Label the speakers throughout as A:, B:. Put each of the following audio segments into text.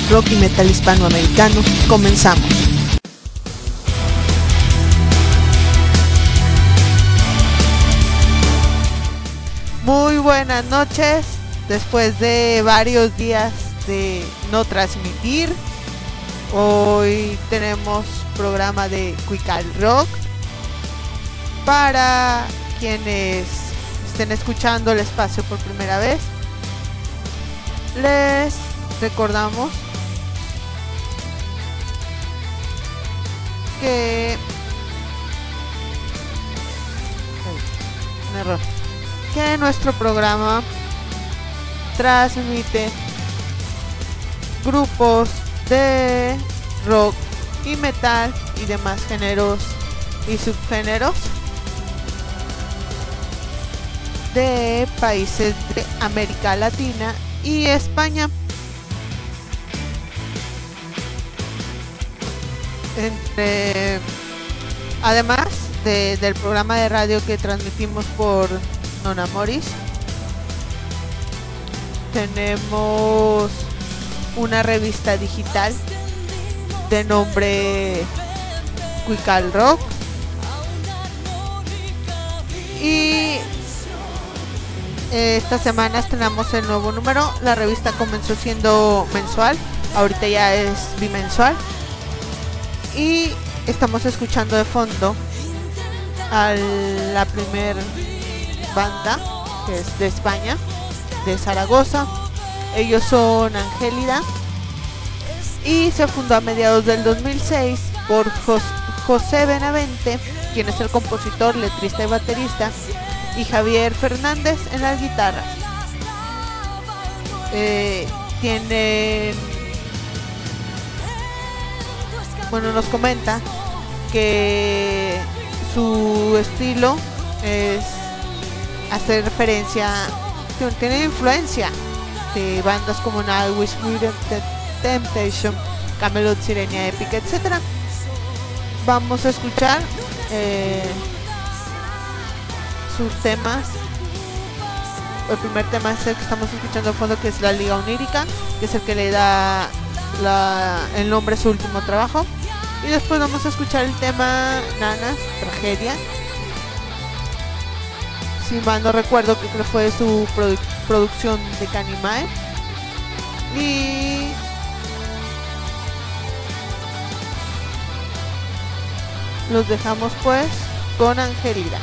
A: rock y metal hispanoamericano. Comenzamos. Muy buenas noches. Después de varios días de no transmitir, hoy tenemos programa de Quical Rock. Para quienes estén escuchando el espacio por primera vez, les recordamos que nuestro programa transmite grupos de rock y metal y demás géneros y subgéneros de países de América Latina y España. Además del programa de radio que transmitimos por Non Amoris, tenemos una revista digital de nombre Quical Rock, y esta semana estrenamos el nuevo número. La revista comenzó siendo mensual, ahorita ya es bimensual, y estamos escuchando de fondo a la primer banda, que es de España, de Zaragoza. Ellos son Angélida y se fundó a mediados del 2006 por José Benavente, quien es el compositor, letrista y baterista, y Javier Fernández en las guitarras. Nos comenta que su estilo es hacer referencia, tiene influencia de bandas como Nightwish, Temptation, Camelot, Sirenia, Epic, etc. Vamos a escuchar sus temas. El primer tema es el que estamos escuchando de fondo, que es La Liga Onírica, que es el que le da el nombre a su último trabajo. Y después vamos a escuchar el tema Nanas, Tragedia. Si mal no recuerdo, que fue su producción de Canimae. Y los dejamos pues con Angélida.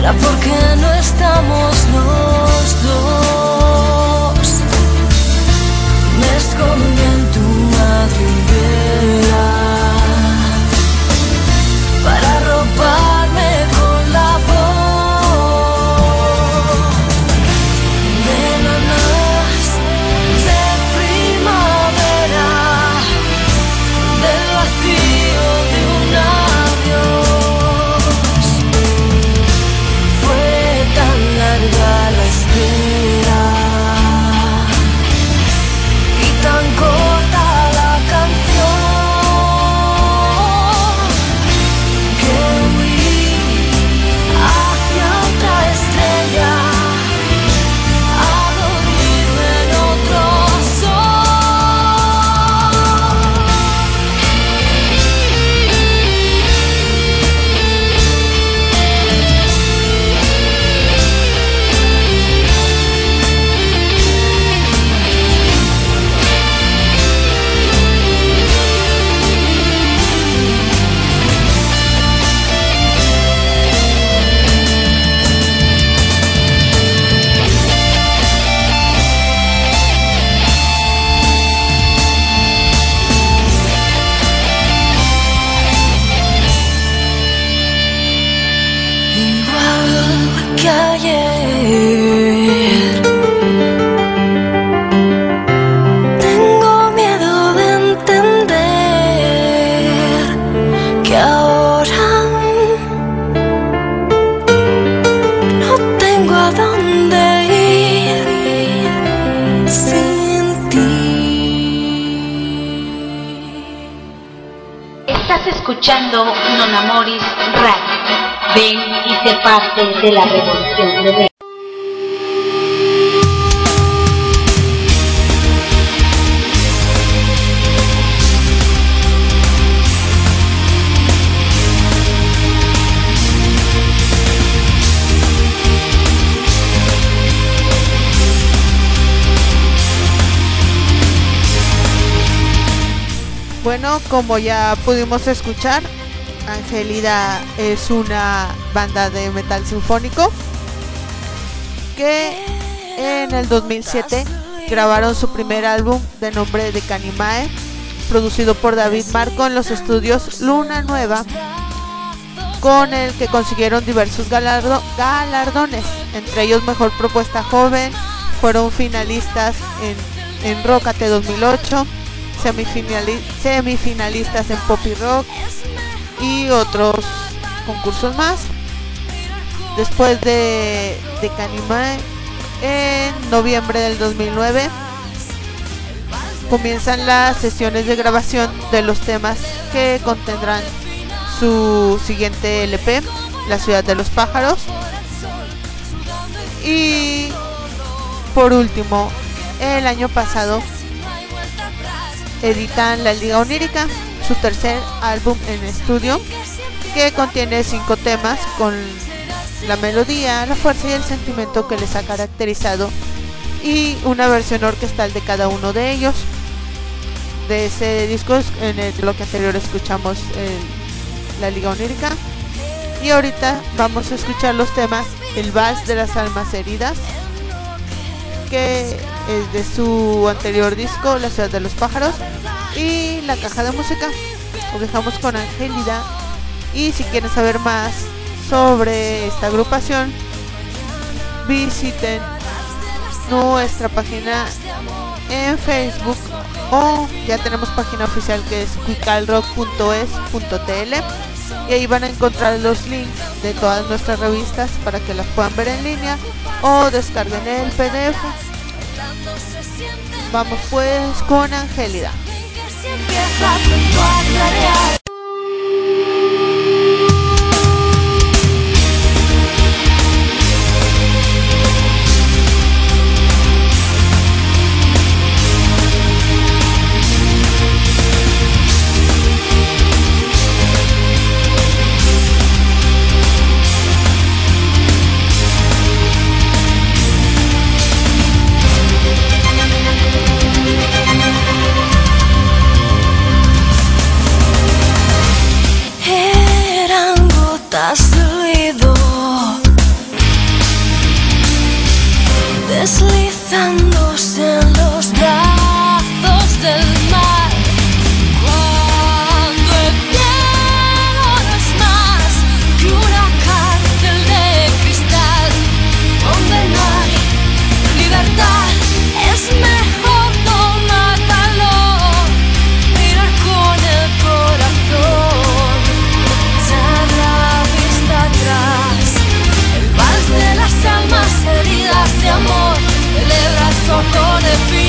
B: será porque no estamos los dos. Me escondí en tu madriguera para arroparme con la voz de nanas de primavera, del vacío de un adiós. Fue tan larga la espera y tan corta la canción que huí hacia otra estrella a dormirme en otro igual que ayer. Tengo miedo de entender que ahora no tengo a dónde ir sin ti.
C: Estás escuchando Non Amoris Radio. Ven y sé parte de la revolución de Ven.
A: Bueno, como ya pudimos escuchar, Angélida es una banda de metal sinfónico que en el 2007 grabaron su primer álbum de nombre de Canimae, producido por David Marco en los estudios Luna Nueva, con el que consiguieron diversos galardones, entre ellos Mejor Propuesta Joven. Fueron finalistas en Rockate 2008, semifinalistas en Pop y Rock y otros concursos más. Después de Canimae, en noviembre del 2009 comienzan las sesiones de grabación de los temas que contendrán su siguiente LP, La Ciudad de los Pájaros. Y por último, el año pasado editan La Liga Onírica, su tercer álbum en estudio, que contiene 5 temas con la melodía, la fuerza y el sentimiento que les ha caracterizado, y una versión orquestal de cada uno de ellos. De ese disco, en el bloque anterior escuchamos La Liga Onírica, y ahorita vamos a escuchar los temas El Vals de las Almas Heridas, que es de su anterior disco, La Ciudad de los Pájaros, y La Caja de Música. Os dejamos con Angélida, y si quieren saber más sobre esta agrupación, visiten nuestra página en Facebook, o ya tenemos página oficial que es quicalrock.es.tl, y ahí van a encontrar los links de todas nuestras revistas para que las puedan ver en línea o descarguen el PDF. Vamos pues con Angélida.
B: ahogándose en los brazos del mar. Cuando el cielo no es más que una cárcel de cristal, donde no hay libertad, es mejor no matarlo, mirar con el corazón, echar la vista atrás. El vals de las almas heridas de amor, celebra su autodefinición.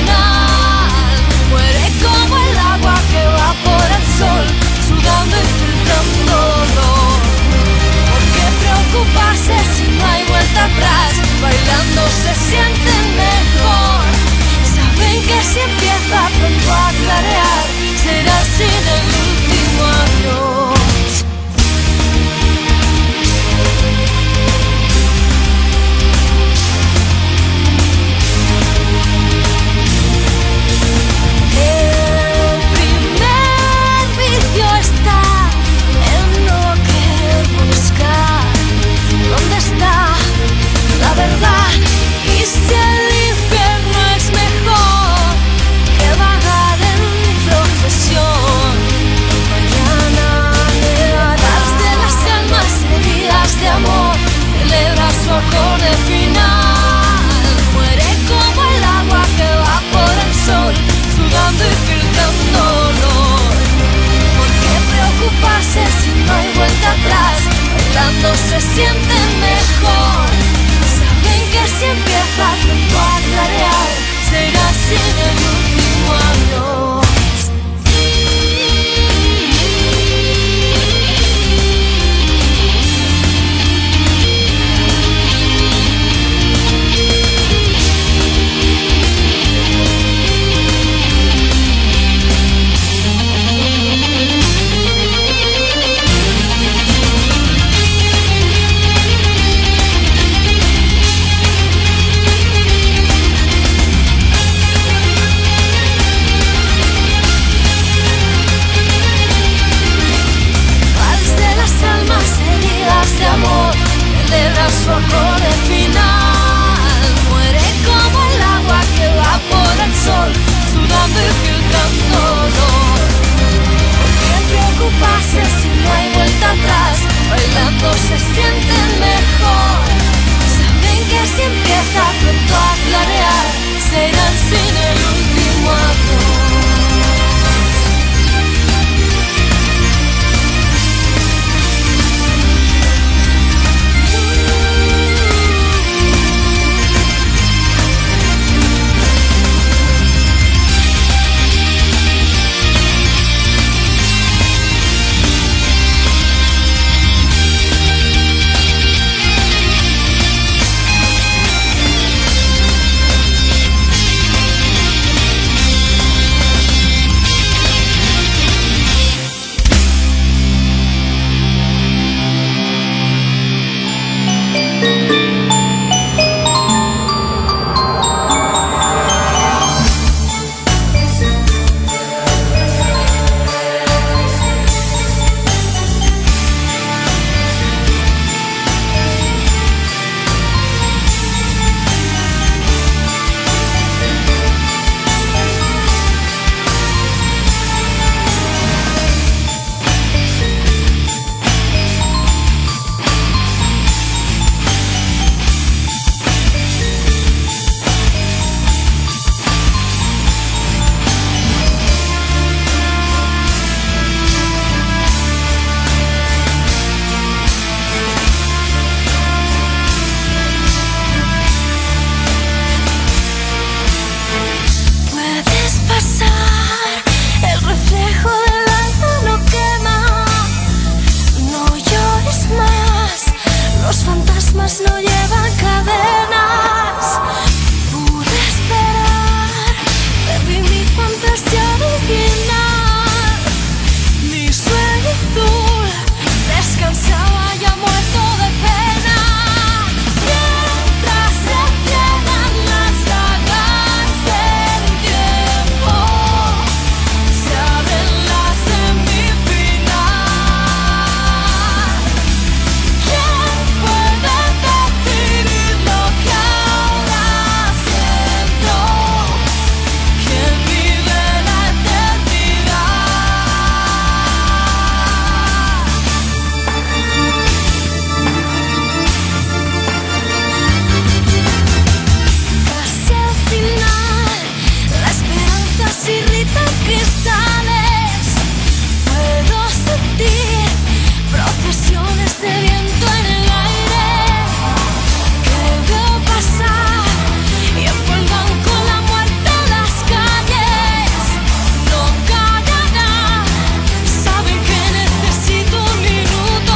B: cristales. Puedo sentir procesiones de viento en el aire que veo pasar y envuelvan con la muerte las calles. No callarán, saben que necesito un minuto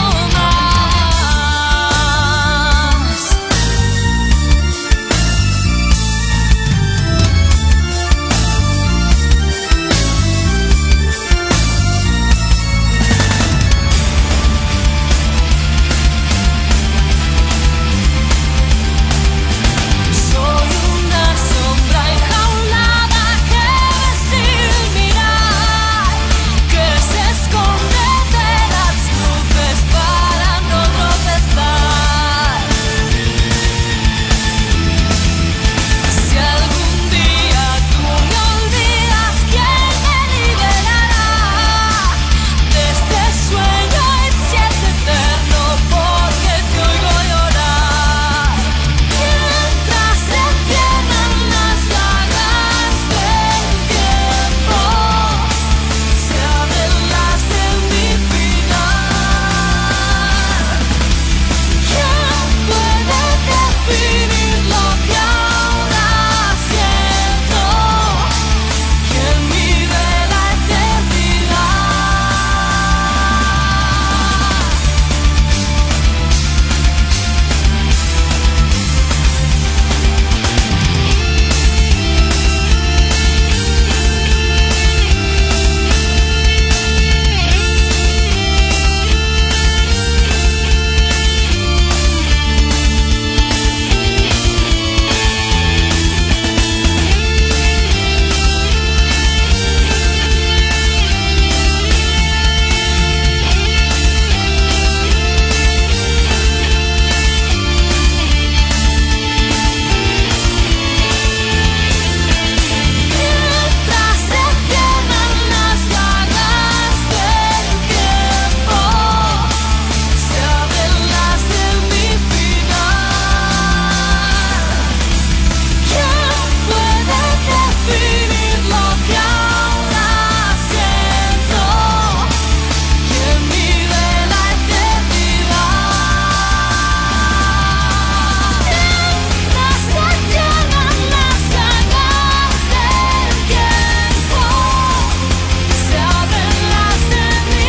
B: más. Soy una sombra enjaulada que ve sin mirar, que se esconde de las nubes para no tropezar. Si algún día tú me olvidas, ¿quién me liberará de este sueño? Y si es eterno, porque te oigo llorar. Mientras se cierran las llagas del tiempo, se abren las de mi final. ¿Quién puede definir lo que ahora siento? ¿Quién mide la eternidad? Mientras se cierran las llagas del tiempo, se abren las de mi final. ¿Quién puede definir lo que ahora siento? ¿Quién mide la eternidad? Mientras se cierran las llagas del tiempo, se abren las de mi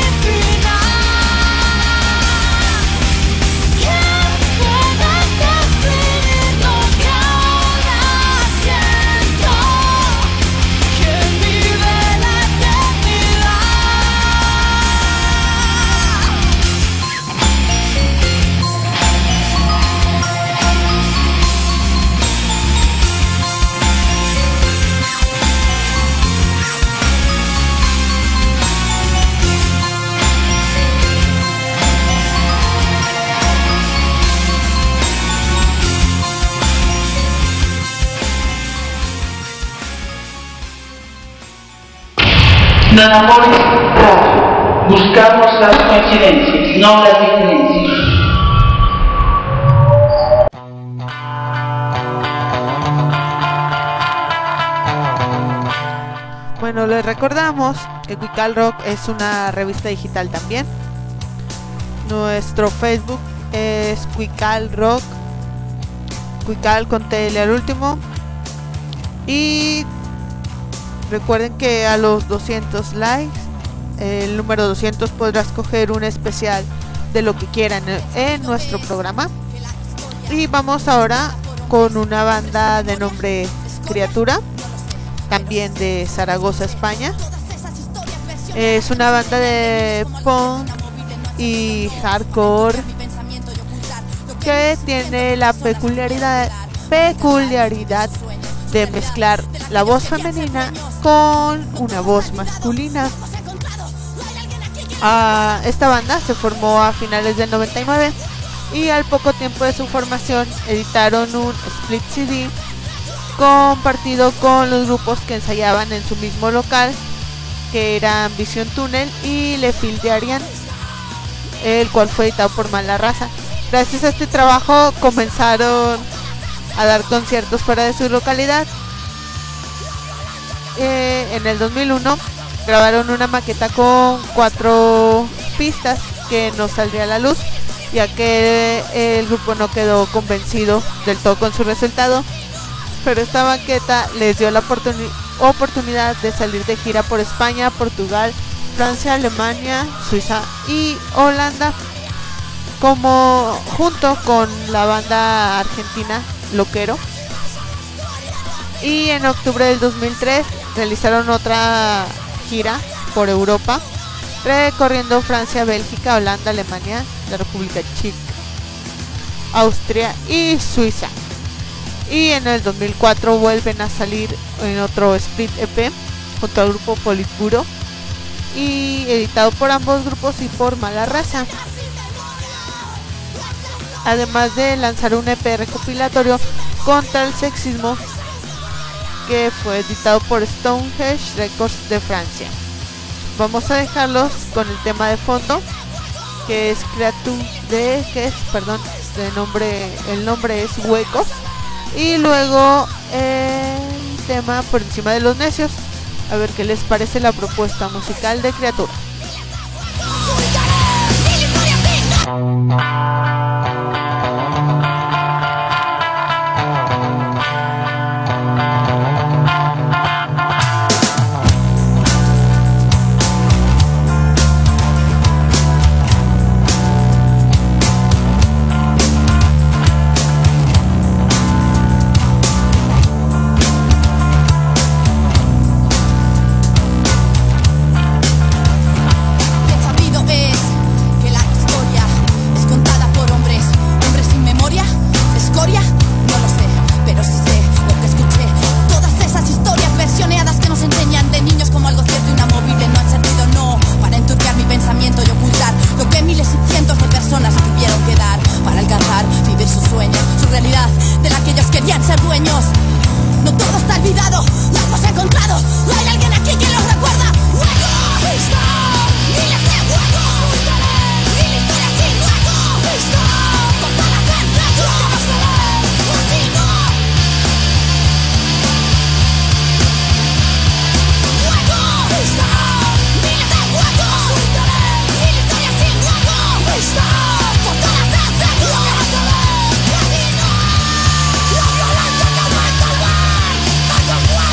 B: final. ¿Quién puede definir lo que ahora siento? ¿Quién mide la eternidad?
D: Non Amoris Radio. Buscamos las coincidencias, no las diferencias.
A: Bueno, les recordamos que Cuical Rock es una revista digital también. Nuestro Facebook es Cuical Rock, Cuical con TL al último. Y recuerden que a los 200 likes, el número 200, podrá escoger un especial de lo que quieran en nuestro programa. Y vamos ahora con una banda de nombre Criatura, también de Zaragoza, España. Es una banda de punk y hardcore que tiene la peculiaridad de mezclar la voz femenina con una voz masculina. Esta banda se formó a finales del 99 y al poco tiempo de su formación editaron un split CD compartido con los grupos que ensayaban en su mismo local, que eran Vision Tunnel y Le Fil d'Ariane, el cual fue editado por Mala Raza. Gracias a este trabajo comenzaron a dar conciertos fuera de su localidad. En el 2001 grabaron una maqueta con 4 pistas que no saldría a la luz, ya que el grupo no quedó convencido del todo con su resultado, pero esta maqueta les dio la oportunidad de salir de gira por España, Portugal, Francia, Alemania, Suiza y Holanda, como junto con la banda argentina Loquero. Y en octubre del 2003 realizaron otra gira por Europa, recorriendo Francia, Bélgica, Holanda, Alemania, la República Checa, Austria y Suiza. Y en el 2004 vuelven a salir en otro split EP junto al grupo Politburo, y editado por ambos grupos y por Mala Raza, además de lanzar un EP recopilatorio contra el sexismo, que fue editado por Stonehenge Records de Francia. Vamos a dejarlos con el tema de fondo, que es el nombre es Huecos, y luego el tema Por encima de los necios. A ver qué les parece la propuesta musical de Criatura.
E: Fuego.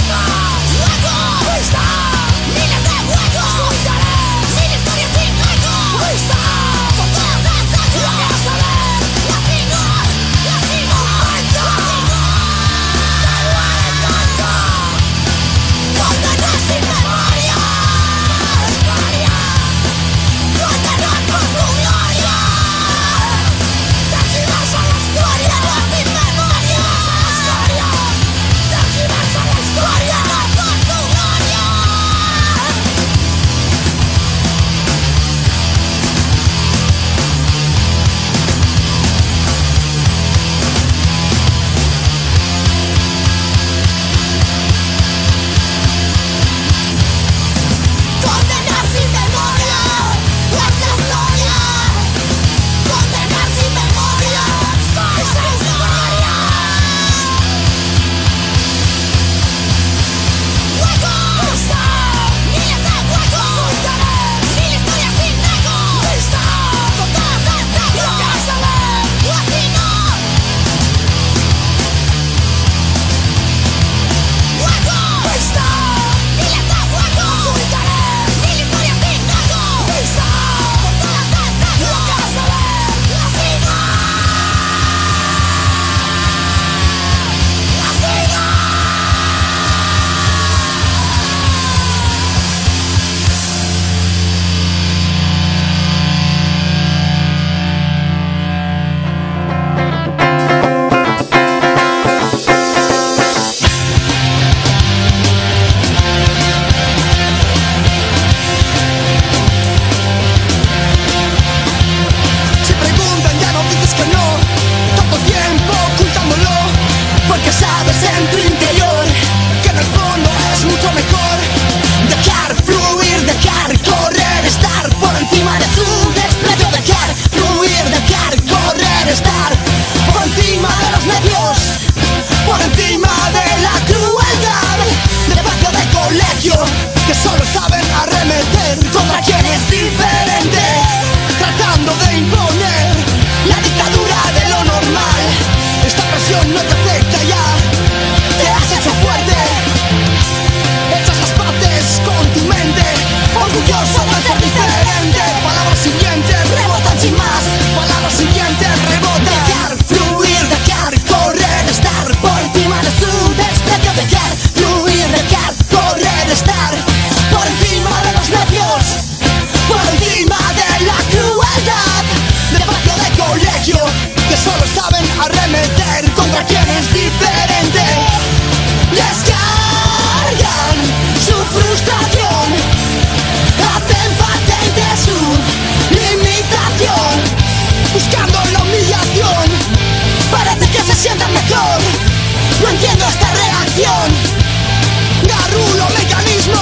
E: incrédulo mecanismo.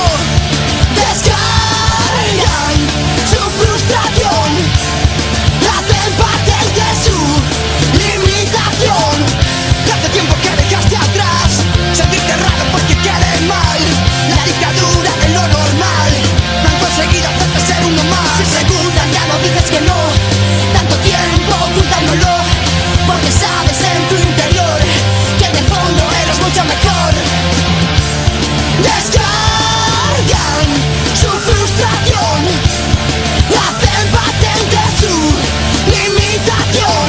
E: Descargan su frustración, hacen patente su limitación. Hace tiempo que dejaste atrás sentirte raro porque quieres mal. La dictadura de lo normal no han conseguido hacerte ser uno más. Si preguntan ya no dices que no, tanto tiempo ocultándolo, porque sabes en tu interior que de fondo eres mucho mejor. Descargan su frustración, hacen patente su limitación.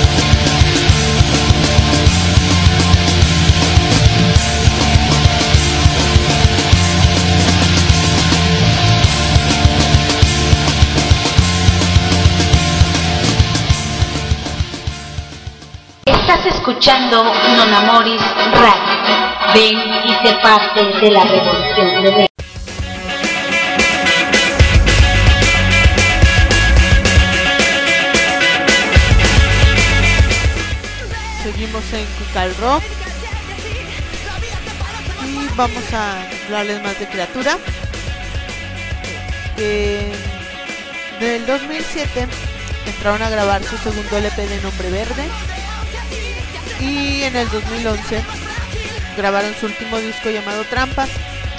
C: Estás escuchando Non Amoris Radio. Ven y sé parte de la revolución de Ven.
A: Seguimos en Cuical Rock y vamos a hablarles más de Criatura. En el 2007 entraron a grabar su segundo LP de nombre Verde y en el 2011 grabaron su último disco llamado Trampas.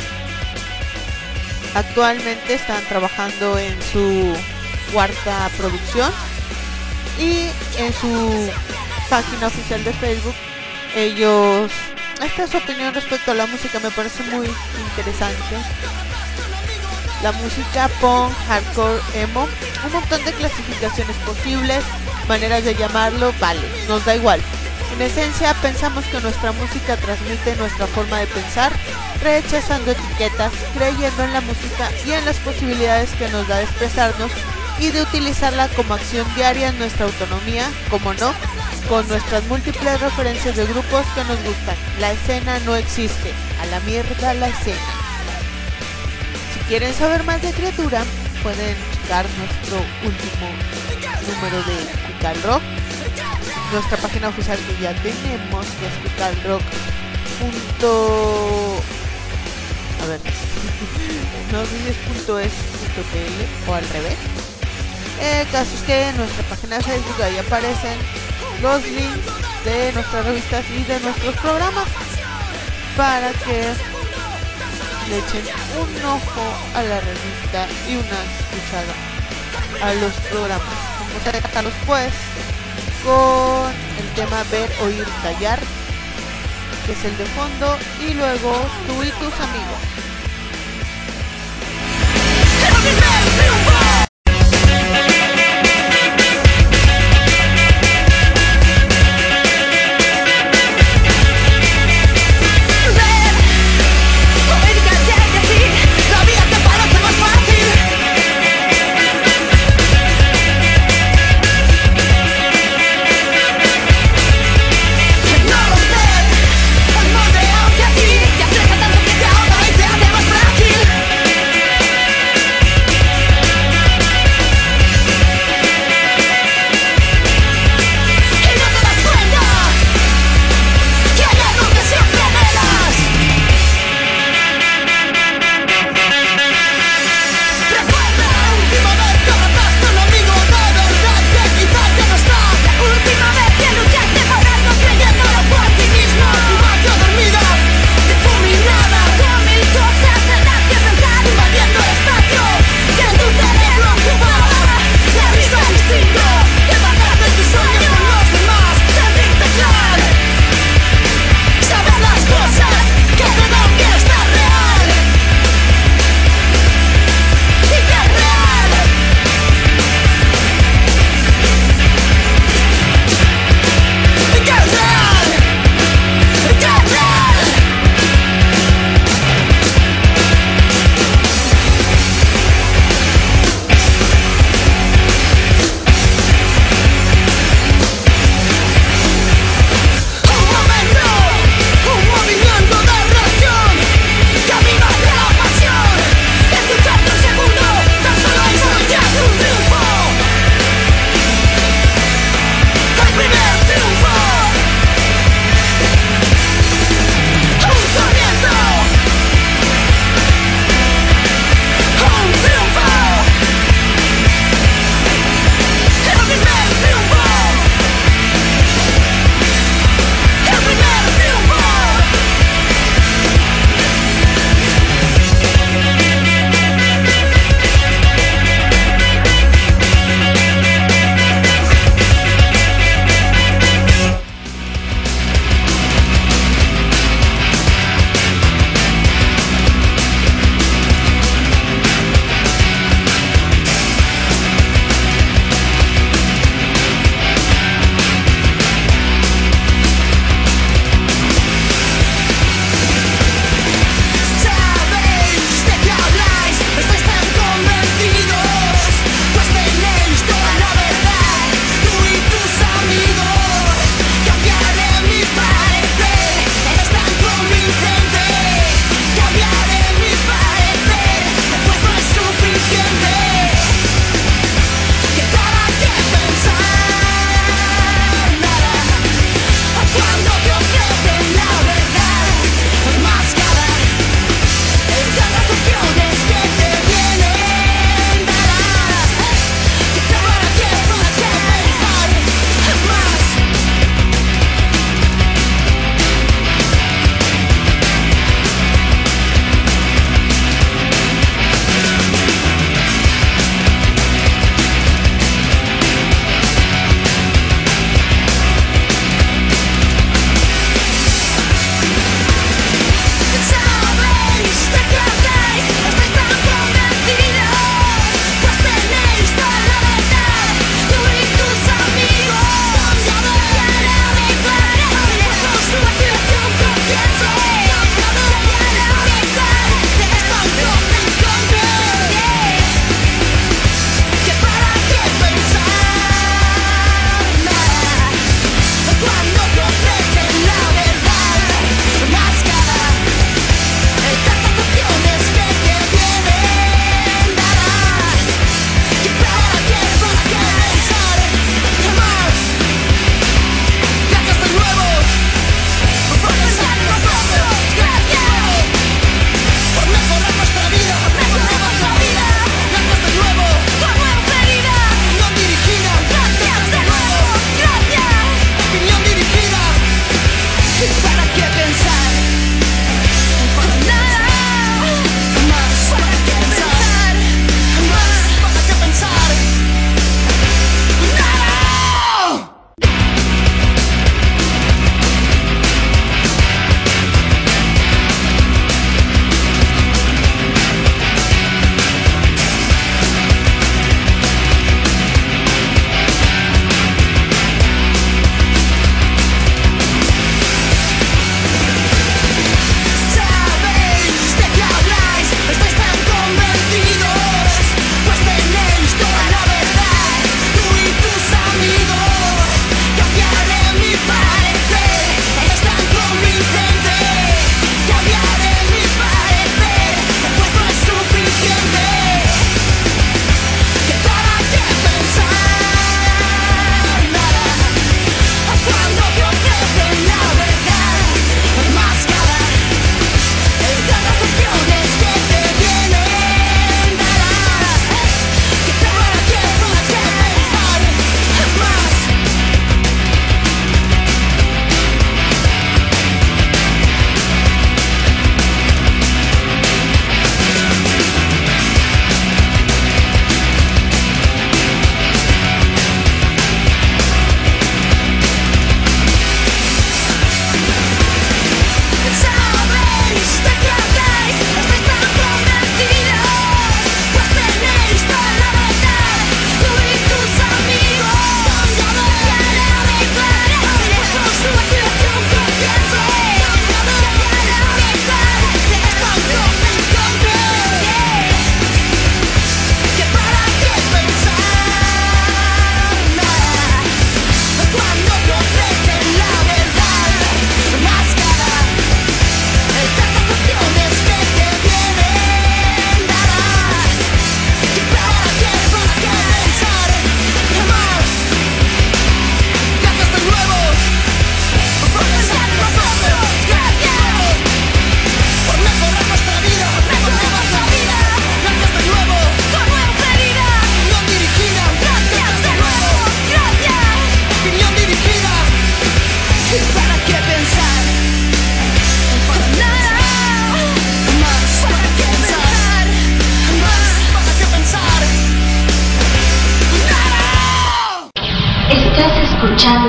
A: Actualmente están trabajando en su cuarta producción y en su página oficial de Facebook esta es su opinión respecto a la música, me parece muy interesante. La música punk, hardcore, emo, un montón de clasificaciones posibles, maneras de llamarlo, vale, nos da igual. En esencia pensamos que nuestra música transmite nuestra forma de pensar, rechazando etiquetas, creyendo en la música y en las posibilidades que nos da de expresarnos y de utilizarla como acción diaria en nuestra autonomía, como no, con nuestras múltiples referencias de grupos que nos gustan. La escena no existe, a la mierda la escena. Si quieren saber más de Criatura, pueden checar nuestro último número de Cuical Rock, nuestra página oficial que ya tenemos, que es cuicalrock. A ver, no sé si es .es.tl o al revés. El caso es que en nuestra página de Facebook ahí aparecen los links de nuestras revistas y de nuestros programas para que le echen un ojo a la revista y una escuchada a los programas. Vamos a dejarlos pues con el tema Ver, Oír, Callar, que es el de fondo, y luego Tú y tus amigos.
E: No lo sé, el molde hacia ti te aleja tanto que te ahoga y te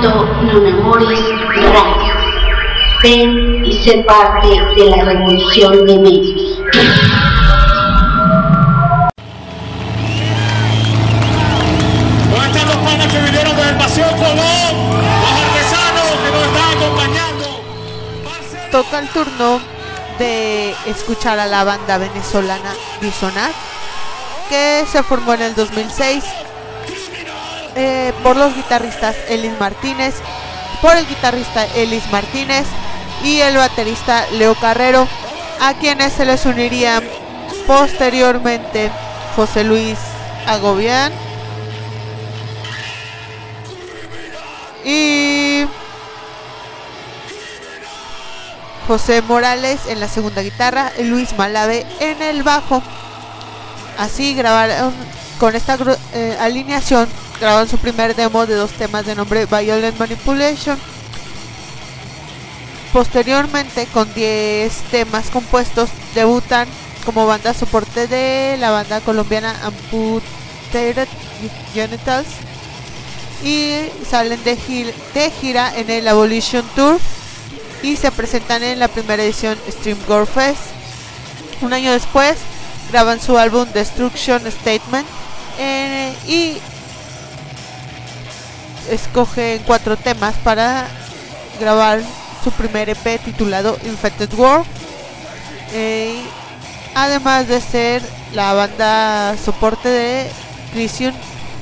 C: escuchando Non Amoris Radio. Ven y sé parte de la revolución de medios.
F: ¿Dónde están los panas que vinieron desde el Paseo Colón? Los artesanos que nos están acompañando.
A: Toca el turno de escuchar a la banda venezolana Disonar, que se formó en el 2006 por el guitarrista Elis Martínez y el baterista Leo Carrero, a quienes se les unirían posteriormente José Luis Agobián y José Morales en la segunda guitarra y Luis Malave en el bajo. Así grabaron con esta alineación, grabaron su primer demo de 2 temas de nombre Violent Manipulation. Posteriormente, con 10 temas compuestos, debutan como banda soporte de la banda colombiana Amputated Genitals y salen de gira en el Abolition Tour y se presentan en la primera edición Stream Gore Fest. Un año después graban su álbum Destruction Statement y escogen 4 temas para grabar su primer EP titulado Infected World, además de ser la banda soporte de Crisium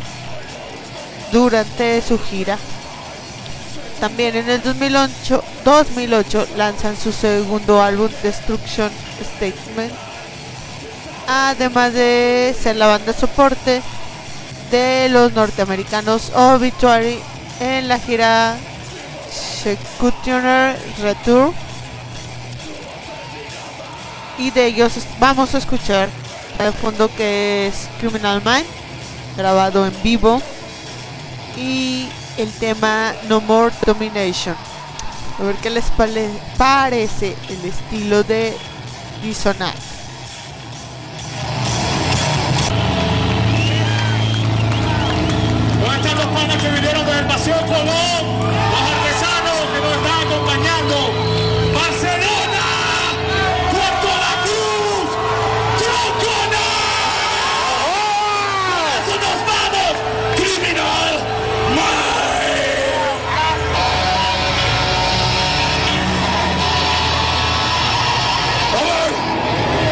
A: durante su gira. También en el 2008 lanzan su segundo álbum Destruction Statement, además de ser la banda soporte de los norteamericanos Obituary en la gira Executioner Retour, y de ellos vamos a escuchar de fondo que es Criminal Mind, grabado en vivo, y el tema No More Domination. A ver qué les parece el estilo de Disonar.
F: ¿Dónde están los panas que vinieron desde el Paseo Colón? Los artesanos que nos están acompañando. Barcelona, Puerto La Cruz, Trócona. ¡Eso nos vamos! Criminal Mind. A ver,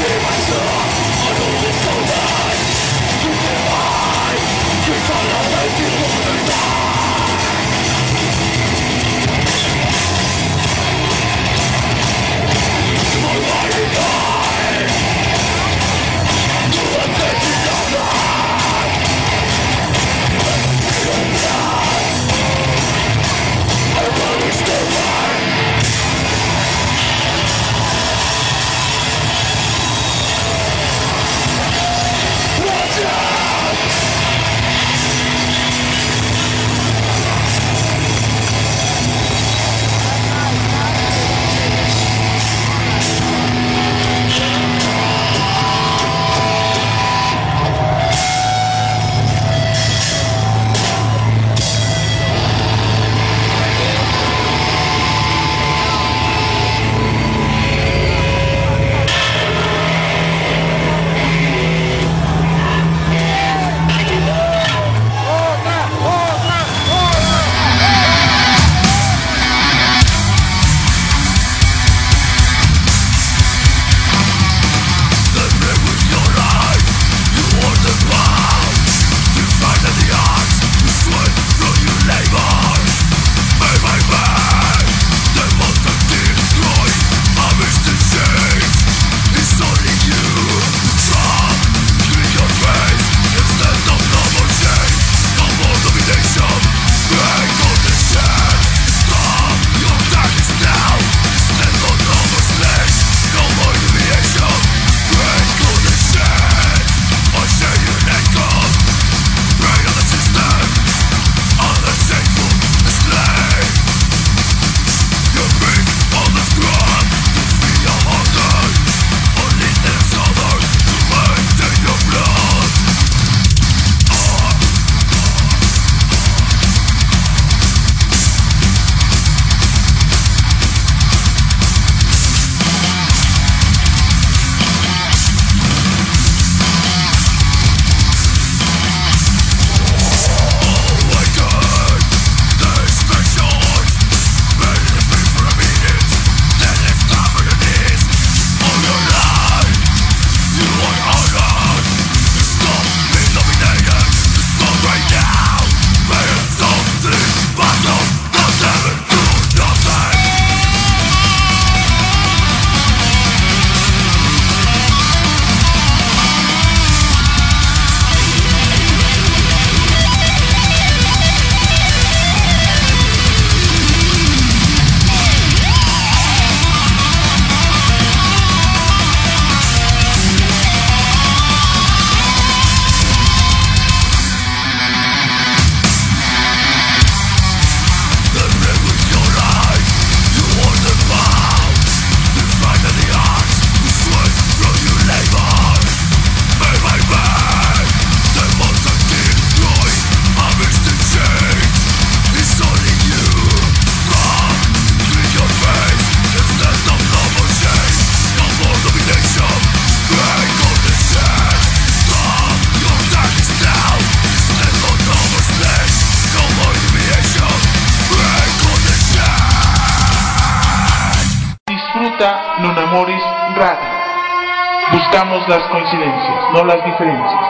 D: Non Amoris Radio. Buscamos las coincidencias, no las diferencias.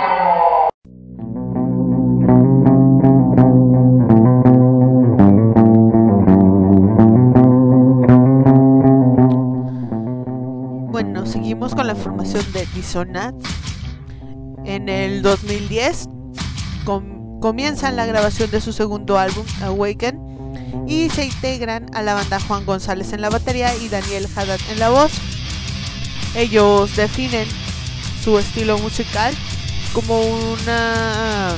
A: Bueno, seguimos con la formación de Dissonance. En el 2010 comienzan la grabación de su segundo álbum, Awaken, y se integran a la banda Juan González en la batería y Daniel Haddad en la voz. Ellos definen su estilo musical como una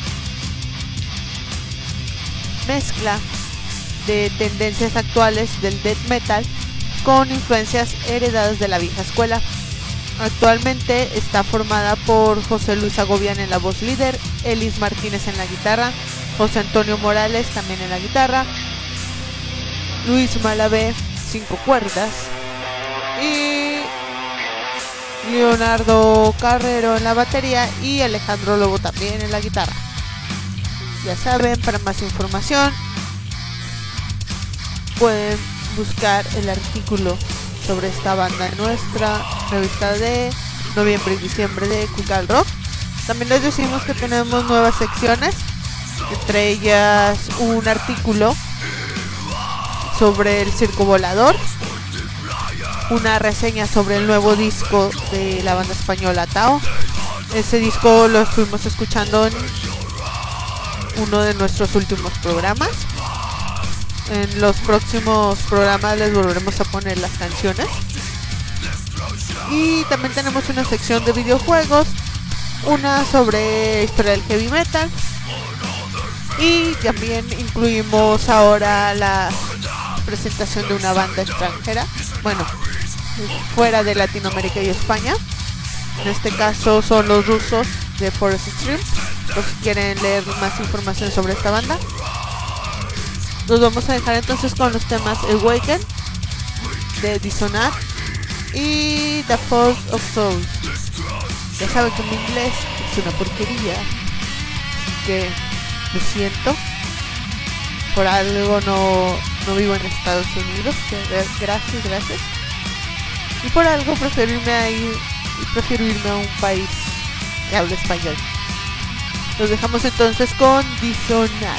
A: mezcla de tendencias actuales del death metal con influencias heredadas de la vieja escuela. Actualmente está formada por José Luis Agobián en la voz líder, Elis Martínez en la guitarra, José Antonio Morales también en la guitarra, Luis Malavé 5 cuerdas y Leonardo Carrero en la batería y Alejandro Lobo también en la guitarra. Ya saben, para más información pueden buscar el artículo sobre esta banda en nuestra revista de noviembre y diciembre de Quick Rock. También les decimos que tenemos nuevas secciones, entre ellas un artículo sobre el circo volador, una reseña sobre el nuevo disco de la banda española Tao. Ese disco lo estuvimos escuchando en uno de nuestros últimos programas. En los próximos programas les volveremos a poner las canciones. Y también tenemos una sección de videojuegos, una sobre historia del heavy metal, y también incluimos ahora la presentación de una banda extranjera, bueno, fuera de Latinoamérica y España. En este caso son los rusos de Forest Stream. Por si quieren leer más información sobre esta banda, nos vamos a dejar entonces con los temas Awaken de Dishonored y The Fault of Souls. Ya saben que mi inglés es una porquería, así que lo siento. Por algo no vivo en Estados Unidos, gracias. Y por algo prefiero irme a un país que hable español. Nos dejamos entonces con Dishonored.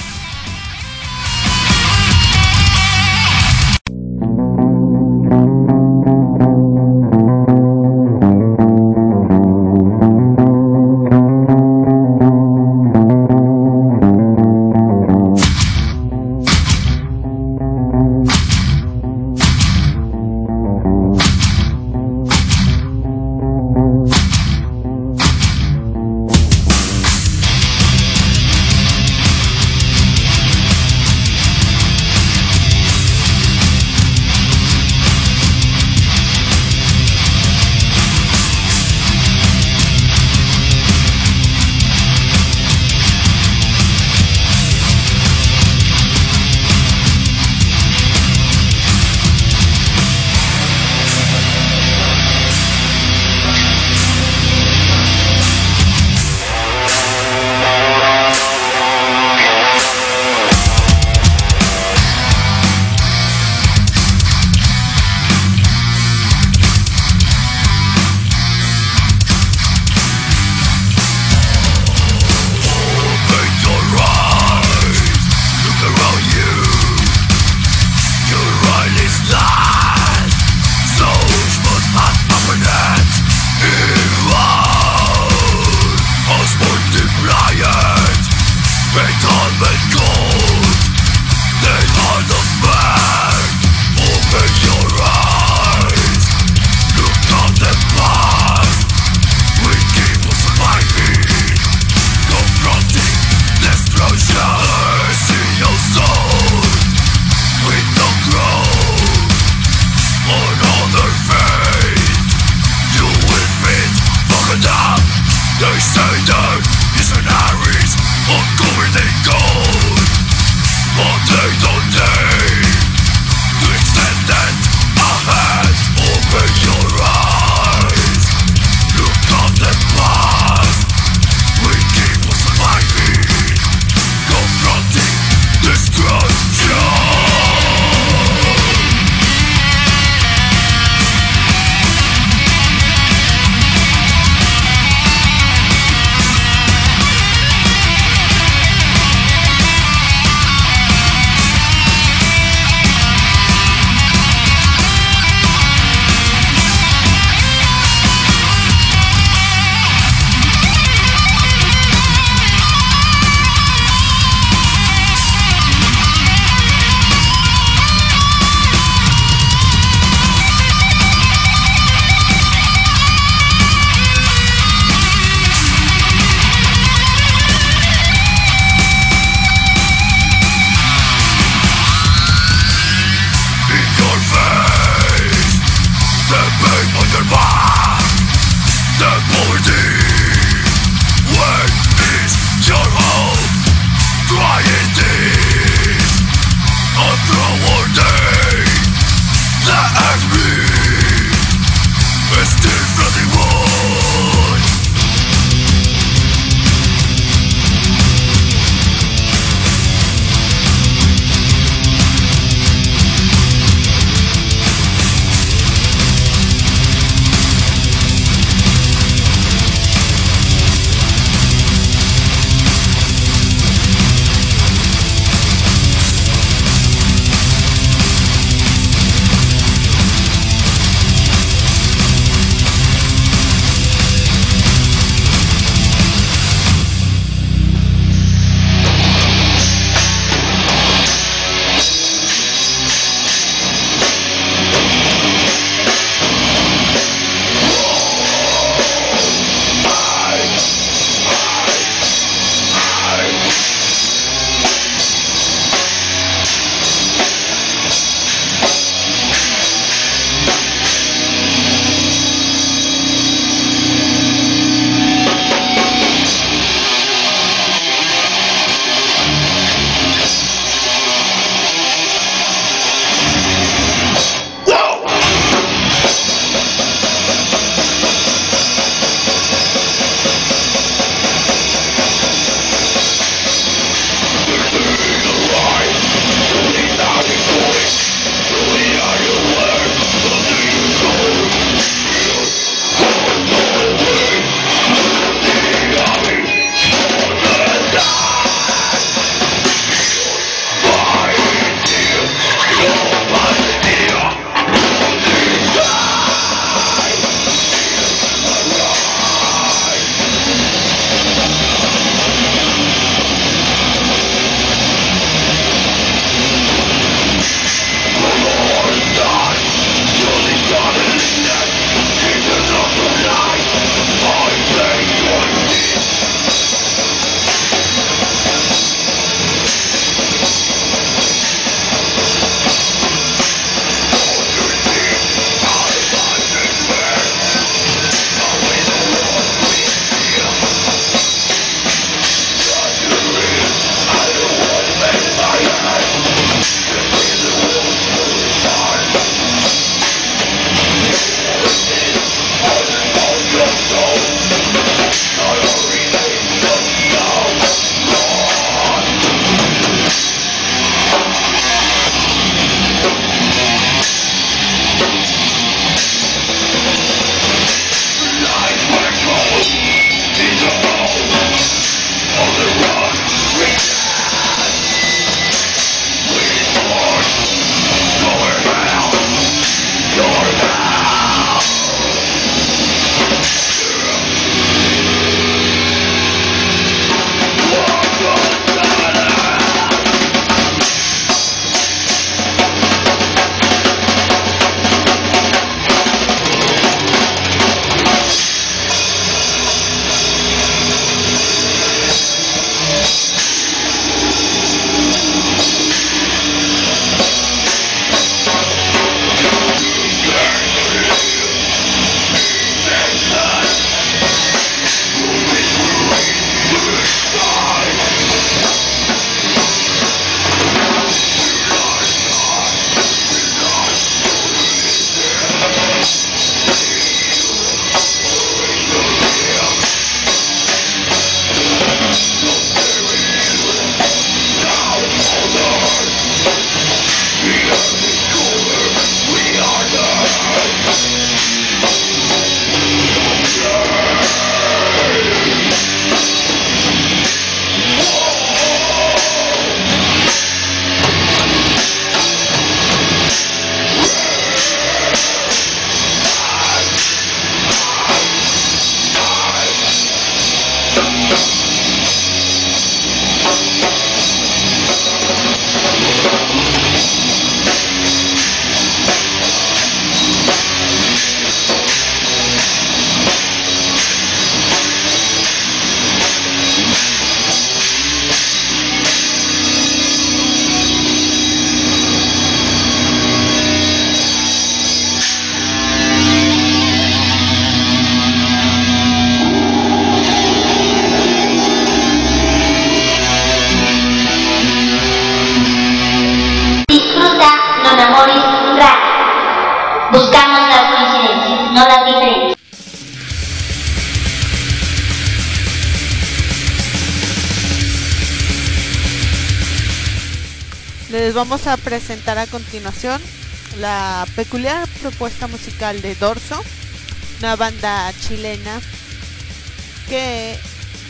A: Les vamos a presentar a continuación la peculiar propuesta musical de Dorso, una banda chilena que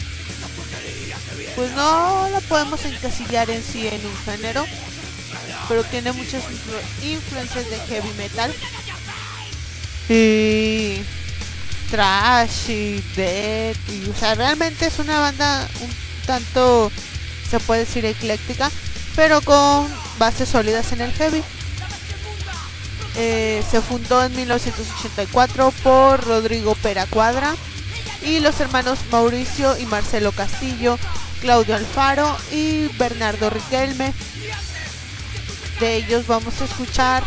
A: pues no la podemos encasillar en sí en un género, pero tiene muchas influencias de heavy metal y thrash y death, y, o sea, realmente es una banda un tanto, se puede decir, ecléctica, pero con bases sólidas en el heavy. Se fundó en 1984 por Rodrigo Pera Cuadra y los hermanos Mauricio y Marcelo Castillo, Claudio Alfaro y Bernardo Riquelme. De ellos vamos a escuchar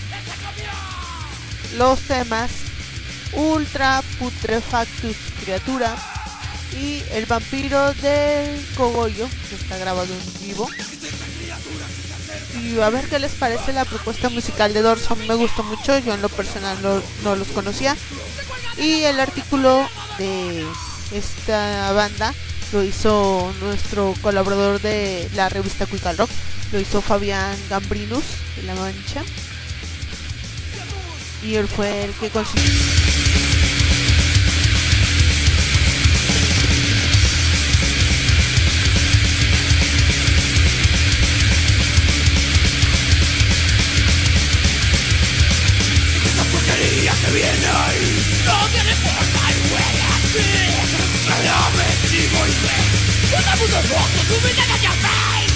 A: los temas Ultra Putrefactus Criatura y El Vampiro del Cogollo, que está grabado en vivo. Y a ver qué les parece la propuesta musical de Dorso. A mí me gustó mucho, yo en lo personal no los conocía. Y el artículo de esta banda lo hizo nuestro colaborador de la revista Cuical Rock, lo hizo Fabián Gambrinus de La Mancha. Y él fue el que consiguió.
E: Que viene ahí no tiene forma y huele así. Claramente digo y ve una puta foto, tu vida en your face.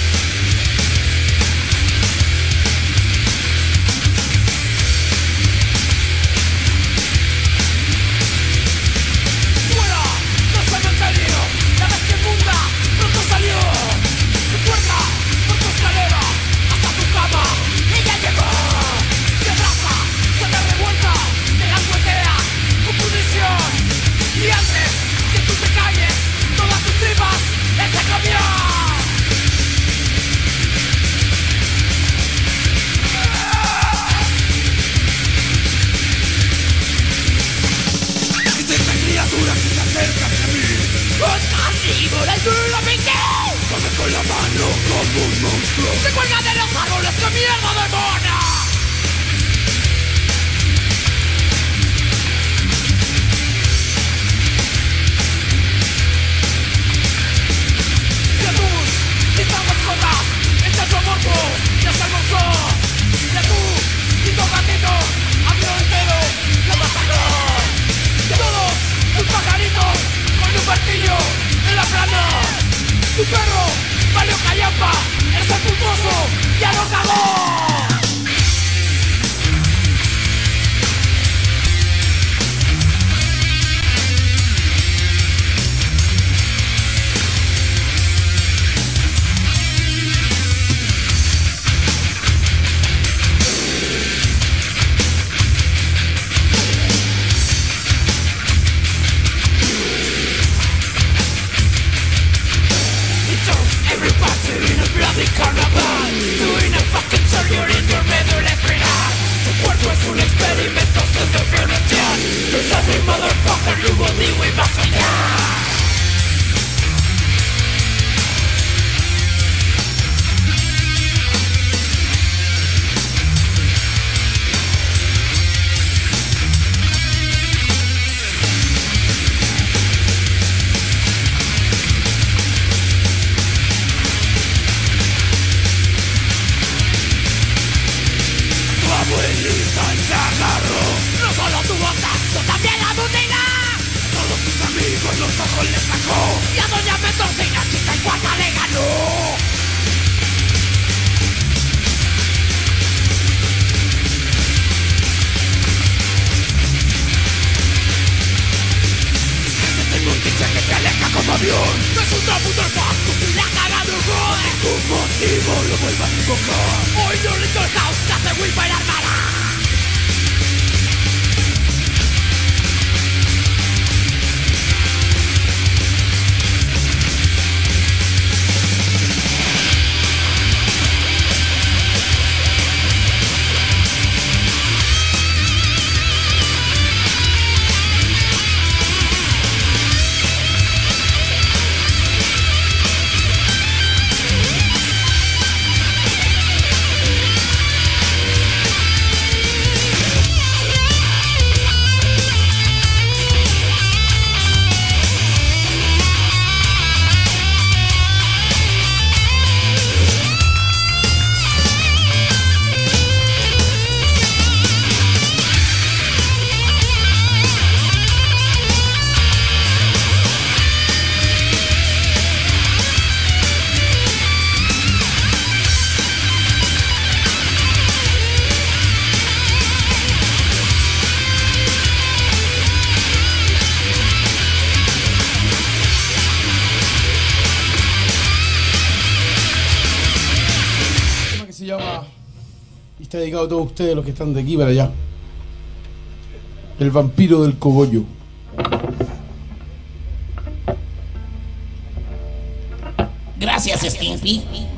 E: Fuera, no cementerio, la bestia inmunda pronto salió. Tu puerta, por tu escalera, hasta tu cama, ella llegó. Te abraza, se te revuelta, te languetea con punición. Y antes que tú te calles, todas tus tripas ella cambió. Es esta criatura que se acerca hacia mí. Es carnívora y tú la pinté. Come con la mano como un monstruo. Se cuelga de los árboles, ¡qué mierda de mona! Estamos codas, echas su amorfo, ya se almorzó. Ya tú, y tu gatito, abrió el dedo, lo masacró. Todos tus pajaritos, con un martillo en la plana. Tu perro, valió callampa, el sepultuoso, ya lo cagó. Everybody in a bloody carnaval, doing a fucking surgery in your médula espinal. Tu cuerpo es un experimento sin diferencial. You're every motherfucker, you will be with us again. Se agarró, no solo tuvo sexo, también la rutina. Todos sus amigos los ojos le sacó. Y a doña Mendocina, chica y cuarta le ganó. Tengo un dice que se aleja como avión. Es un puto factus y la cara de horror. Ningún motivo lo vuelva a invocar. Hoy no Little House te hace Will bailar mala.
G: Está dedicado a todos ustedes, los que están de aquí para allá. El vampiro del cogollo.
F: Gracias, Stimpy.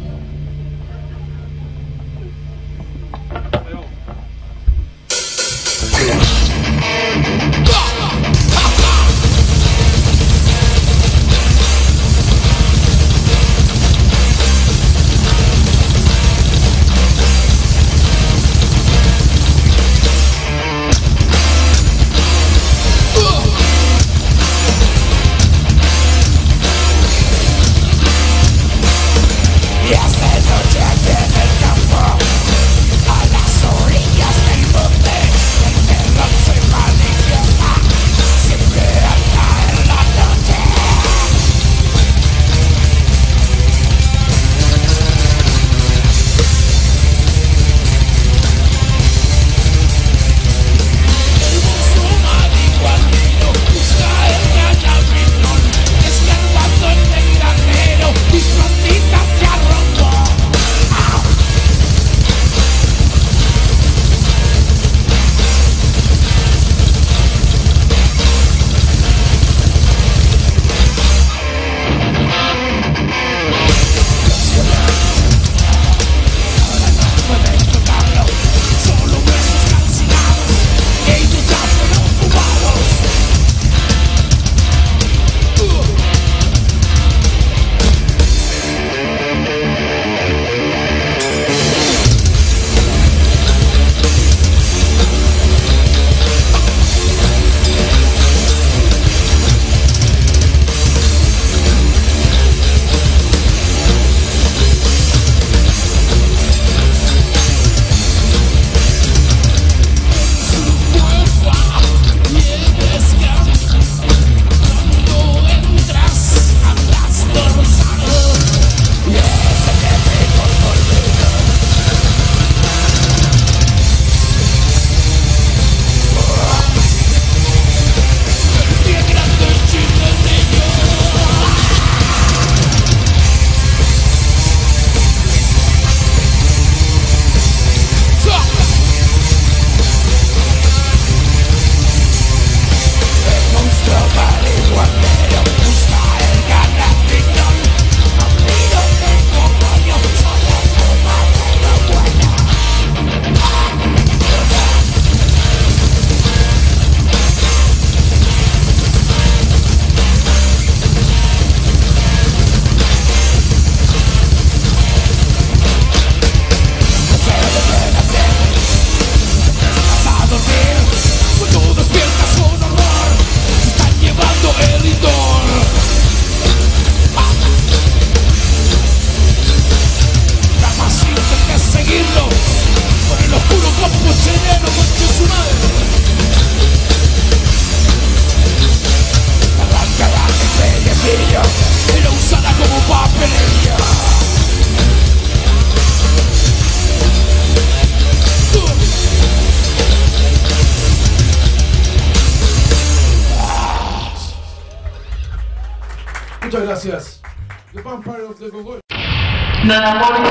G: Muchas gracias. The Vampire of the Gogol.
D: Nonamoris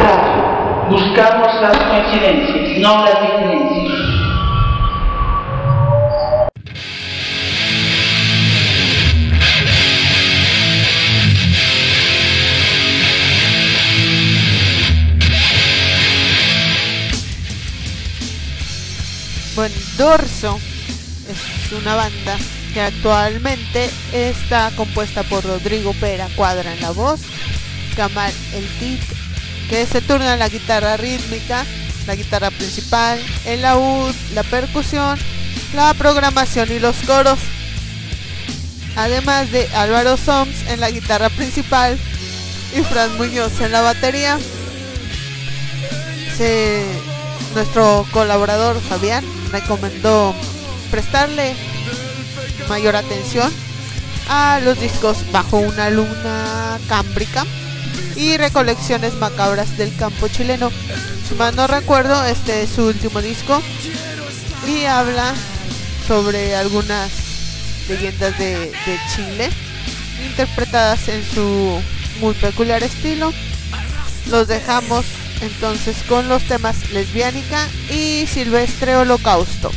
D: Radio. Buscamos las coincidencias, no las diferencias.
A: Bueno, Dorso es una banda que actualmente está compuesta por Rodrigo Pera Cuadra en la voz, Kamal El Tit, que se turna en la guitarra rítmica, la guitarra principal, el laúd, la percusión, la programación y los coros, además de Álvaro Soms en la guitarra principal y Fran Muñoz en la batería. Nuestro colaborador Fabián recomendó prestarle mayor atención a los discos Bajo una luna cámbrica y Recolecciones macabras del campo chileno. Si mal no recuerdo, este es su último disco y habla sobre algunas leyendas de Chile interpretadas en su muy peculiar estilo. Los dejamos entonces con los temas Lesbiánica y Silvestre Holocausto.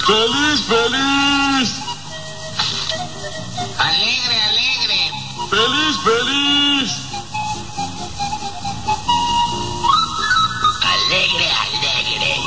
F: ¡Feliz, feliz!
E: Alegre, alegre.
F: ¡Feliz, feliz!
E: Alegre, alegre.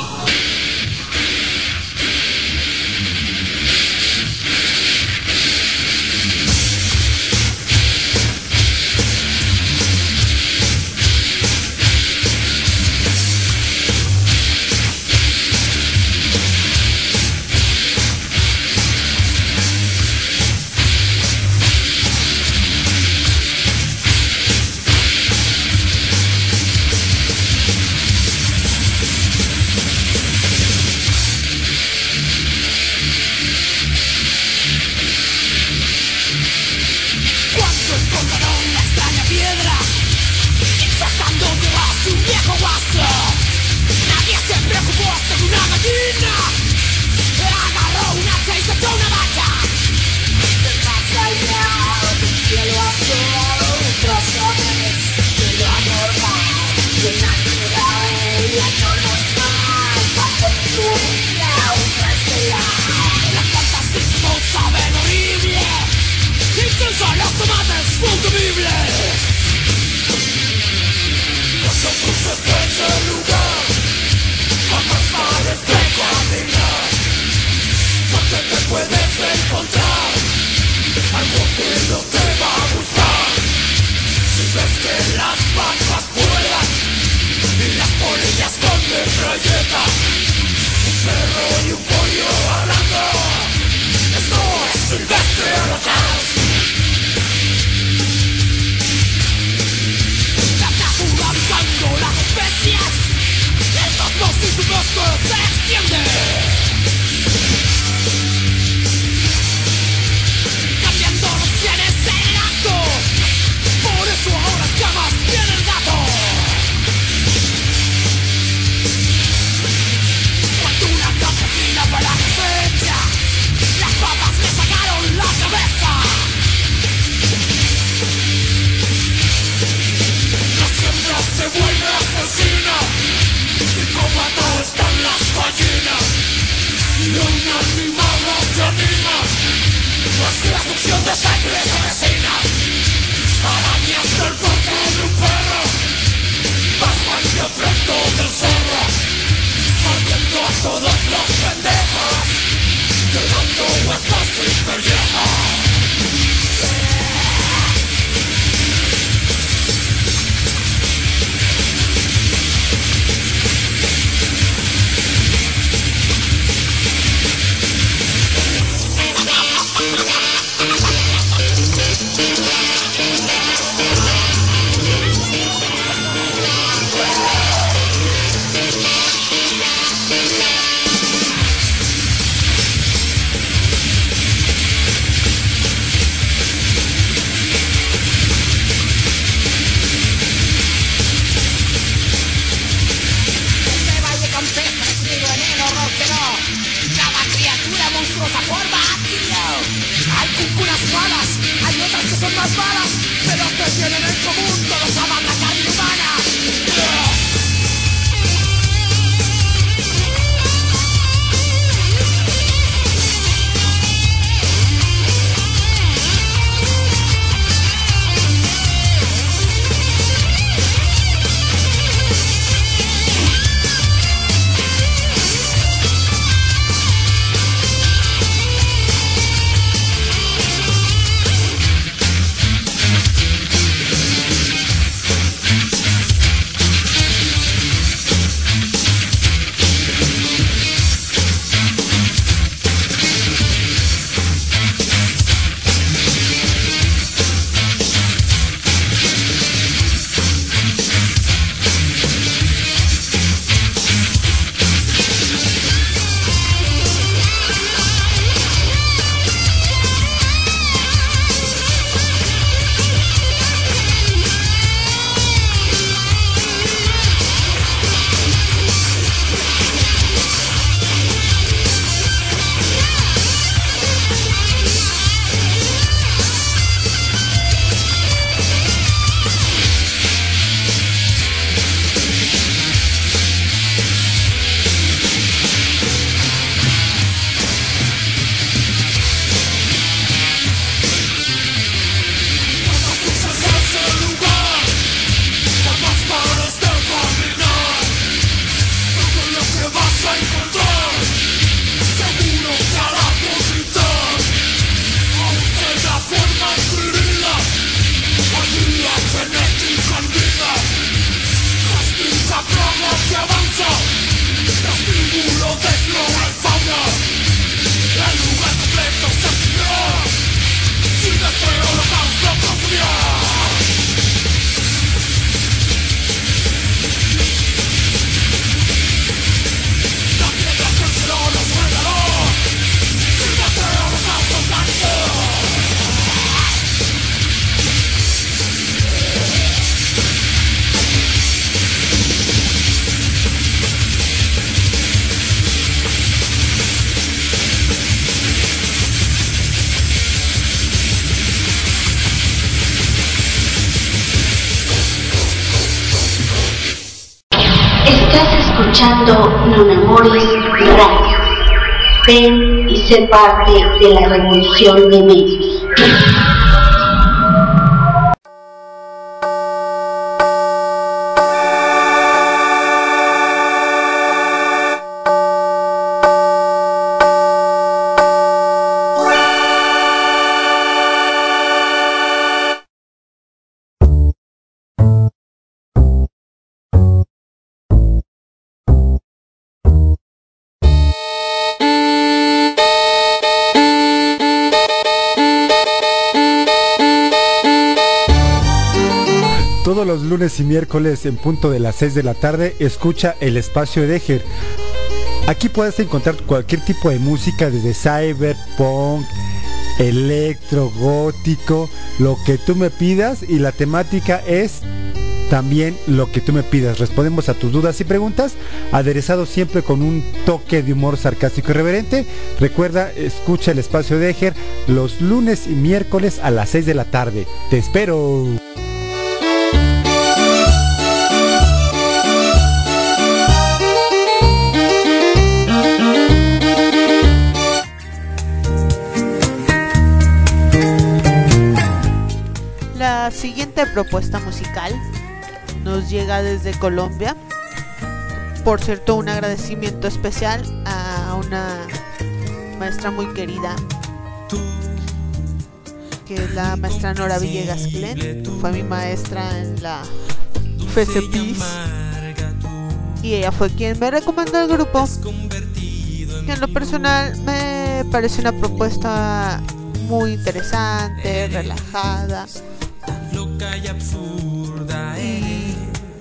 C: escuchando Non Amoris Radio. Ven y sé parte de la revolución de medios.
H: Todos los lunes y miércoles en punto de las 6 de la tarde, escucha el espacio de Eger. Aquí puedes encontrar cualquier tipo de música, desde cyberpunk, electro, gótico, lo que tú me pidas, y la temática es también lo que tú me pidas. Respondemos a tus dudas y preguntas, aderezado siempre con un toque de humor sarcástico y irreverente. Recuerda, escucha el espacio de Eger los lunes y miércoles a las 6 de la tarde. ¡Te espero!
A: La siguiente propuesta musical nos llega desde Colombia. Por cierto, un agradecimiento especial a una maestra muy querida, que es la maestra Nora Villegas Glenn. Fue mi maestra en la FESEPIS y ella fue quien me recomendó el grupo, que en lo personal me parece una propuesta muy interesante, relajada, y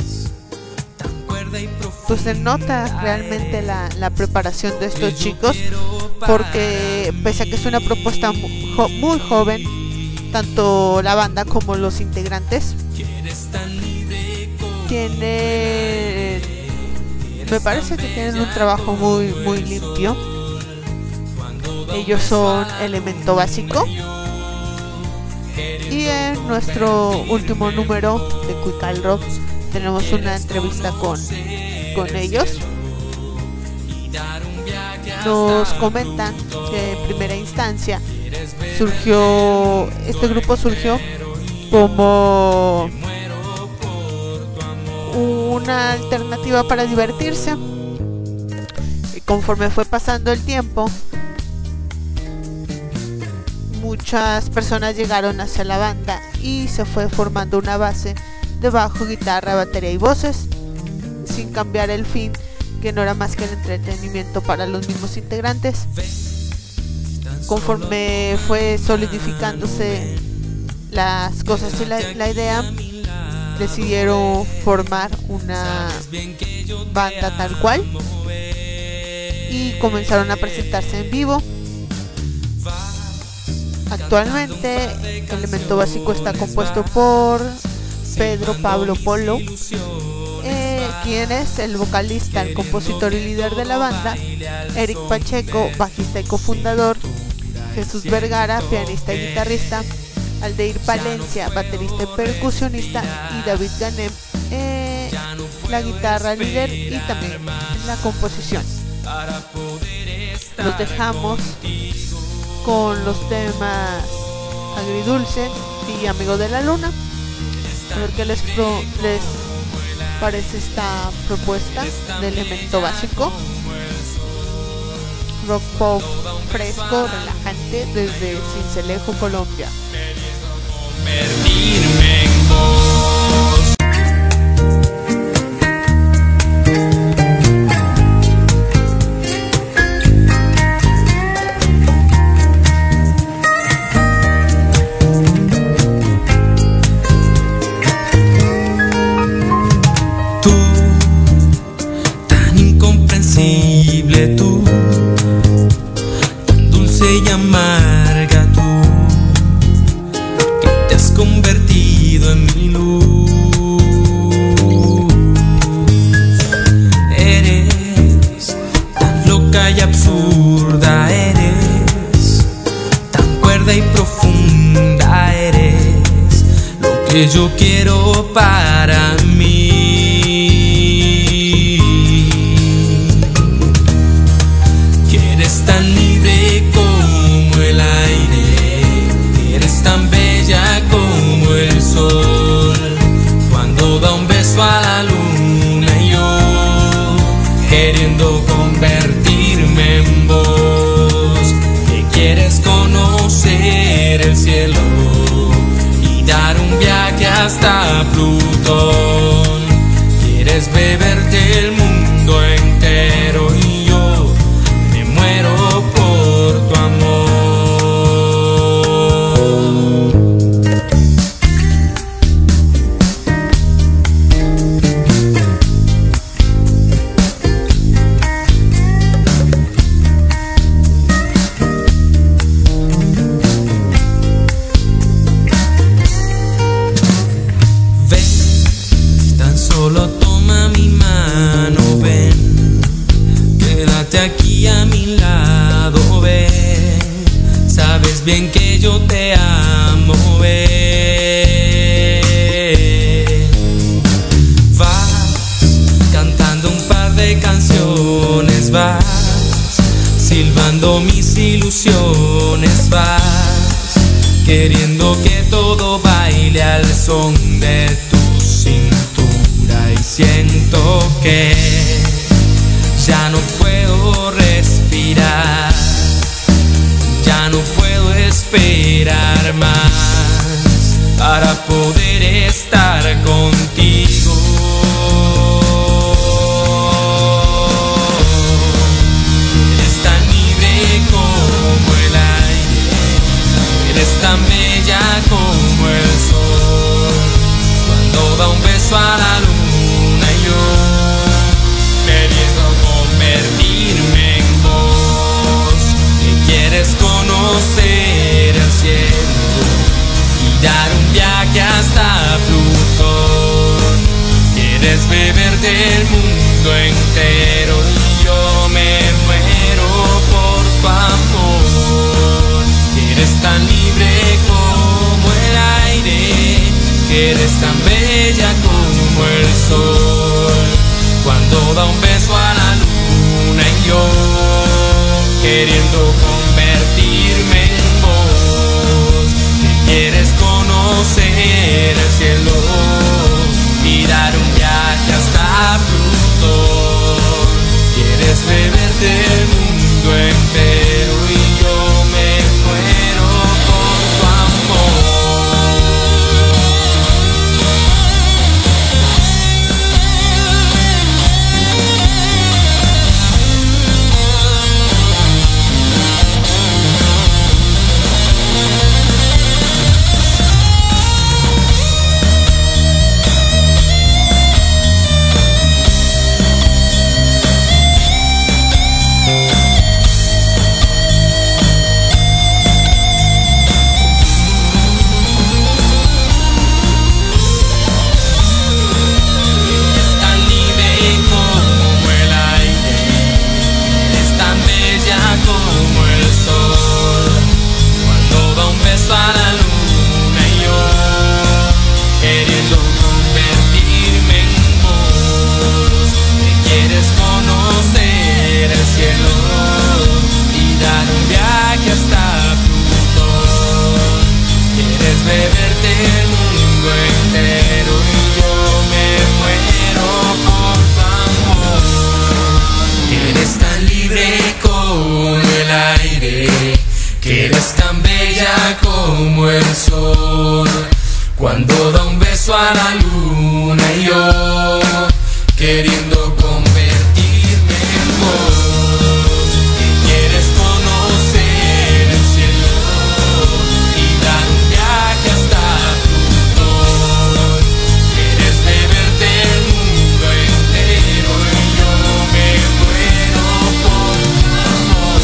A: pues se nota realmente la preparación de estos chicos, porque pese a que es una propuesta muy joven, tanto la banda como los integrantes me parece que tienen un trabajo muy limpio. Ellos son Elemento Básico, y en nuestro último número de Quical Rock tenemos una entrevista con ellos. Nos comentan que en primera instancia este grupo surgió como una alternativa para divertirse, y conforme fue pasando el tiempo, muchas personas llegaron hacia la banda y se fue formando una base de bajo, guitarra, batería y voces, sin cambiar el fin, que no era más que el entretenimiento para los mismos integrantes. Conforme fue solidificándose las cosas y la idea, decidieron formar una banda tal cual y comenzaron a presentarse en vivo. Actualmente Elemento Básico está compuesto por Pedro Pablo Polo, quien es el vocalista, el compositor y líder de la banda; Eric Pacheco, bajista y cofundador; Jesús Vergara, pianista y guitarrista; Aldeir Palencia, baterista y percusionista; y David Ganem, la guitarra líder y también la composición. Los dejamos con los temas Agridulce y Amigo de la Luna. A ver qué les parece esta propuesta de Elemento Básico. Rock pop fresco, relajante, desde Sincelejo, Colombia.
I: Convertirme en vos. Tú, tan incomprensible, tú, tan dulce y amarga, tú, que te has convertido en mi luz. Eres tan loca y absurda, eres tan cuerda y profunda, eres lo que yo quiero para mí. el cielo y dar un viaje hasta Plutón. Quieres beberte el mundo entero y yo me muero por tu amor. Solo toma mi mano, ven, quédate aquí a mi lado, ven, sabes bien que yo te amo, ven. Vas cantando un par de canciones, vas silbando mis ilusiones, vas queriendo que todo baile al son de tu cintura. Y siento que ya no puedo respirar, ya no puedo esperar más para poder estar contigo. Eres tan libre como el aire, eres tan bella como el sol, cuando da un beso a la luna. Queriendo convertirme en vos, que quieres conocer el cielo y dar un viaje hasta Plutón. Quieres beberte el mundo entero y yo me muero por tu amor. Eres tan libre como el aire, que eres tan bella como el sol, cuando da un beso a la luna y yo queriendo convertirme en vos, que quieres conocer el cielo y dar un viaje hasta Plutón. Quieres beberte el mundo entero y yo me muero por tu amor. Como el sol, cuando da un beso a la luna y yo queriendo convertirme en vos, que quieres conocer el cielo y dar un viaje hasta Plutón. Quieres beberte el mundo entero y yo me muero por tu amor.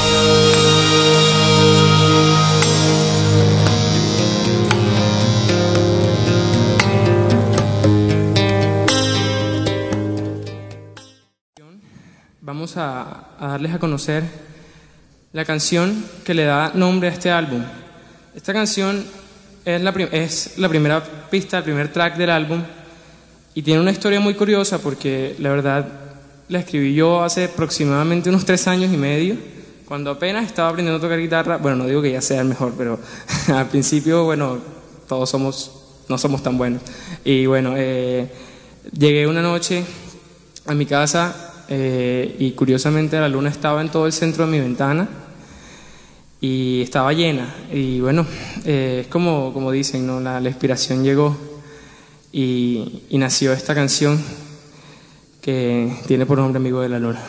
I: Vamos a darles a conocer la canción que le da nombre a este álbum. Esta canción es la primera pista, el primer track del álbum, y tiene una historia muy curiosa porque la verdad la escribí yo hace aproximadamente unos 3 años y medio, cuando apenas estaba aprendiendo a tocar guitarra. Bueno, no digo que ya sea el mejor, pero al principio, bueno, todos no somos tan buenos. Y bueno, llegué una noche a mi casa y curiosamente la luna estaba en todo el centro de mi ventana y estaba llena. Y bueno, es como dicen, ¿no? La inspiración llegó y nació esta canción que tiene por nombre Amigo de la Luna.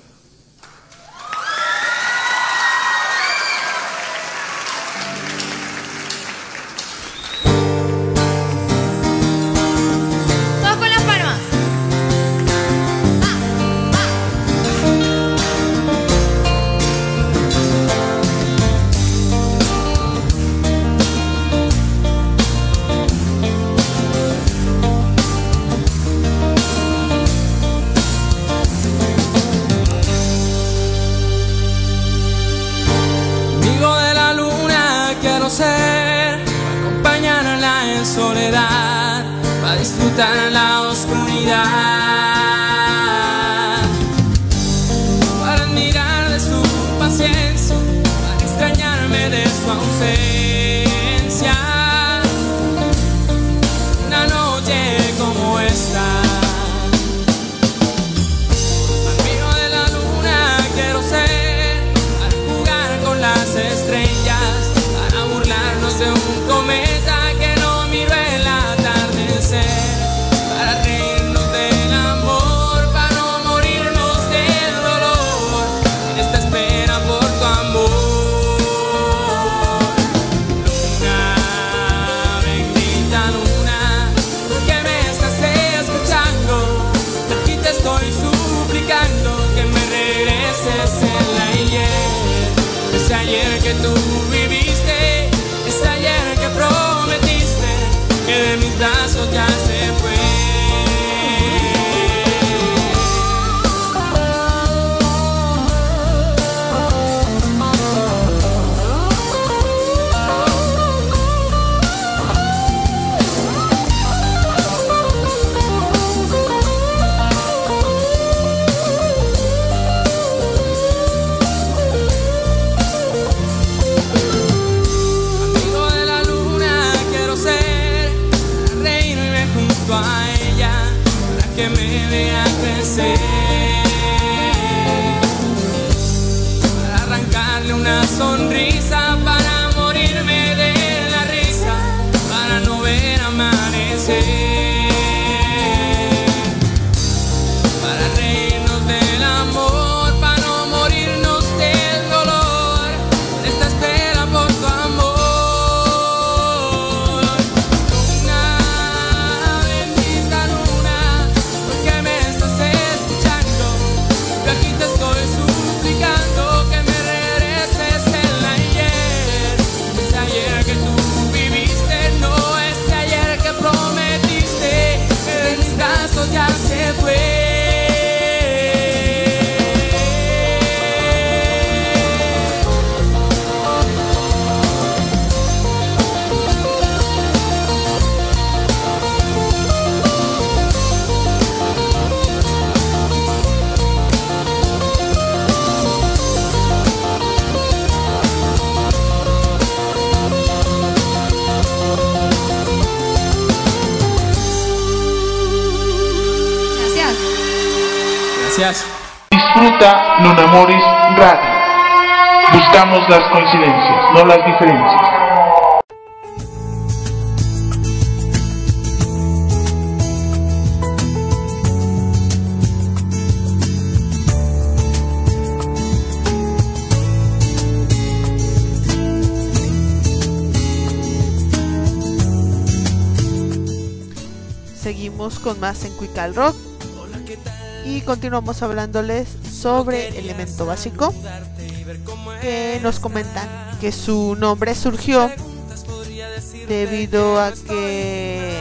B: Todos con las palmas.
I: Amigo de la luna quiero ser, acompañarla en soledad, para disfrutar la oscuridad, para admirar de su paciencia, para extrañarme de su ausencia. Una noche como esta, amigo de la luna quiero ser, para jugar con las estrellas, para burlarnos de un cometa que no miró el atardecer, para reírnos del amor, para no morirnos del dolor, en esta espera por tu amor. Luna, bendita luna, porque me estás escuchando, aquí te estoy suplicando que me regreses el ayer, ese ayer que tú viviste, ese ayer que prometiste, que de mis brazos ya se fue. Amigo de la luna quiero ser, para reírme junto a ella, para que me vea crecer, para arrancarle una sonrisa, para morirme de la risa, para no ver amanecer, para reírnos del amor, para no morirnos del dolor, en esta espera por tu amor. Luna, bendita luna, porque me estás escuchando, yo aquí te estoy suplicando que me regreses el ayer, ese ayer que tú viviste, no ese ayer que prometiste, que de mis brazos ya se fue.
B: Gracias.
I: Gracias.
D: Disfruta Nunamoris Radio. Buscamos las coincidencias, no las diferencias.
A: Seguimos con más en Cuical Rock y continuamos hablándoles sobre Elemento Básico, que nos comentan que su nombre surgió debido a que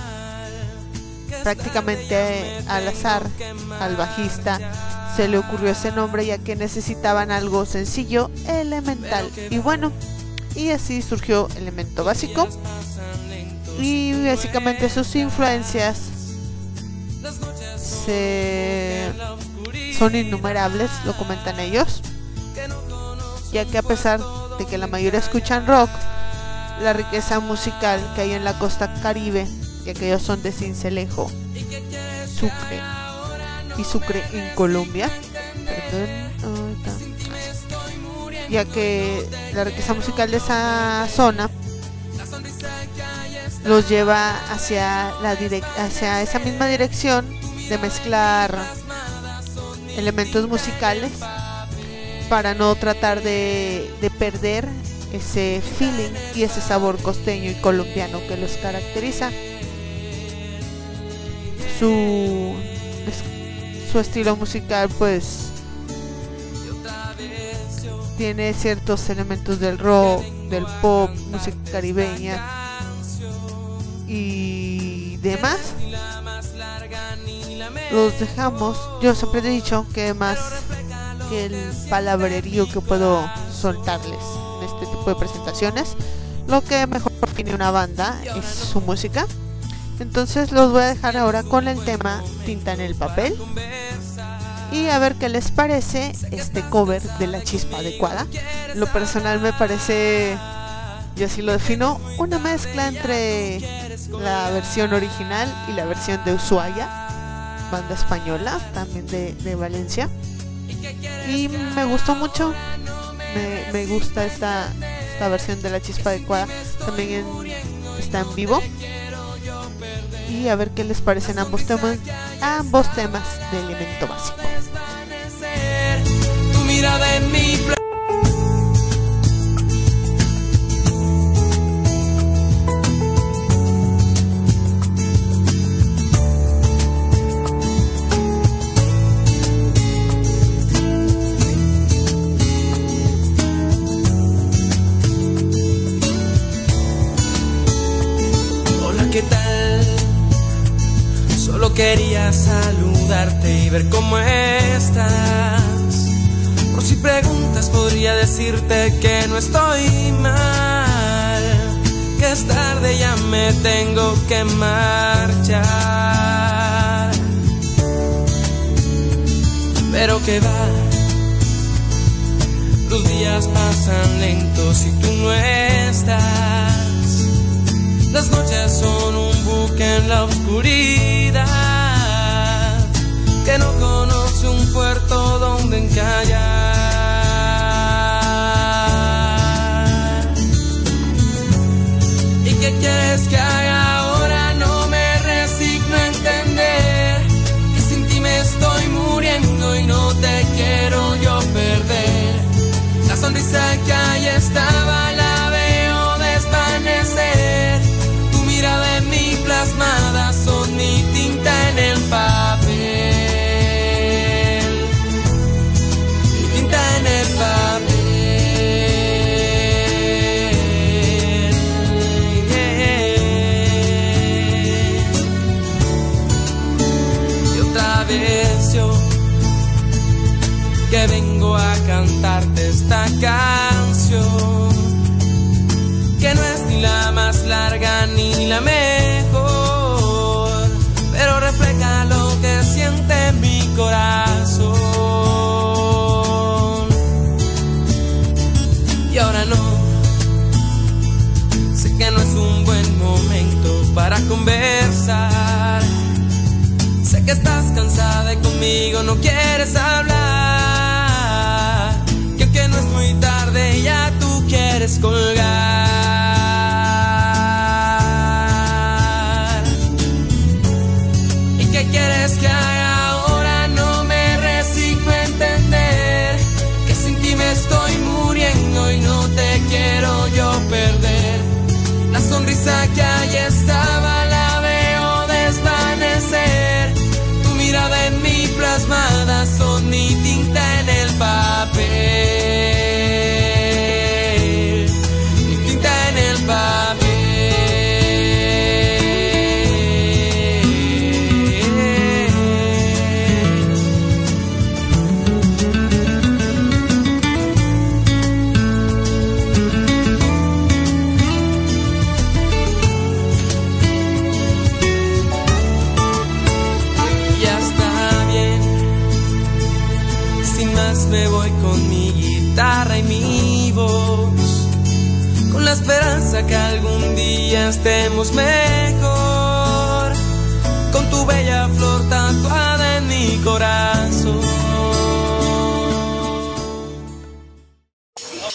A: prácticamente al azar al bajista se le ocurrió ese nombre, ya que necesitaban algo sencillo, elemental, y bueno, y así surgió Elemento Básico. Y básicamente sus influencias son innumerables, lo comentan ellos, ya que a pesar de que la mayoría escuchan rock, la riqueza musical que hay en la costa caribe, ya que ellos son de Sincelejo, Sucre y Sucre en Colombia, ya que la riqueza musical de esa zona los lleva hacia hacia esa misma dirección de mezclar elementos musicales para no tratar de perder ese feeling y ese sabor costeño y colombiano que los caracteriza. Su estilo musical pues tiene ciertos elementos del rock, del pop, música caribeña y demás. Los dejamos. Yo siempre he dicho que más que el palabrerío que puedo soltarles en este tipo de presentaciones, lo que mejor define una banda es su música. Entonces los voy a dejar ahora con el tema Tinta en el Papel y a ver qué les parece este cover de La Chispa Adecuada. Lo personal me parece, yo así lo defino, una mezcla entre la versión original y la versión de Ushuaia, banda española también de Valencia, y me gustó mucho. Me gusta esta versión de La Chispa Adecuada, también está en vivo. Y a ver qué les parecen ambos temas de Elemento Básico.
I: Tu mirada en mi ¿qué tal? Solo quería saludarte y ver cómo estás. Por si preguntas podría decirte que no estoy mal, que es tarde, ya me tengo que marchar. Pero que va, los días pasan lentos y tú no estás. Las noches son un buque en la oscuridad que no conoce un puerto donde encallar. ¿Y qué quieres que haga ahora? No me resigno a entender que sin ti me estoy muriendo y no te quiero yo perder. La sonrisa que ahí estaba la veo desvanecer. Mirada en mi plasmada son mi tinta en el papel, mi tinta en el papel. Y otra vez yo que vengo a cantarte esta canción, que no es ni la más larga ni la mejor, pero refleja lo que siente mi corazón. Y ahora no, sé que no es un buen momento para conversar. Sé que estás cansada y conmigo no quieres hablar, que no es muy tarde ya tú quieres colgar. ¿Y qué quieres que haga ahora? No me resigno a entender que sin ti me estoy muriendo y no te quiero yo perder. La sonrisa que ahí estaba la veo desvanecer. Tu mirada en mi plasmada son mi tinta en el papel, mi tinta en el papel. Me voy con mi guitarra y mi voz, con la esperanza que algún día estemos mejor, con tu bella flor tatuada en mi corazón.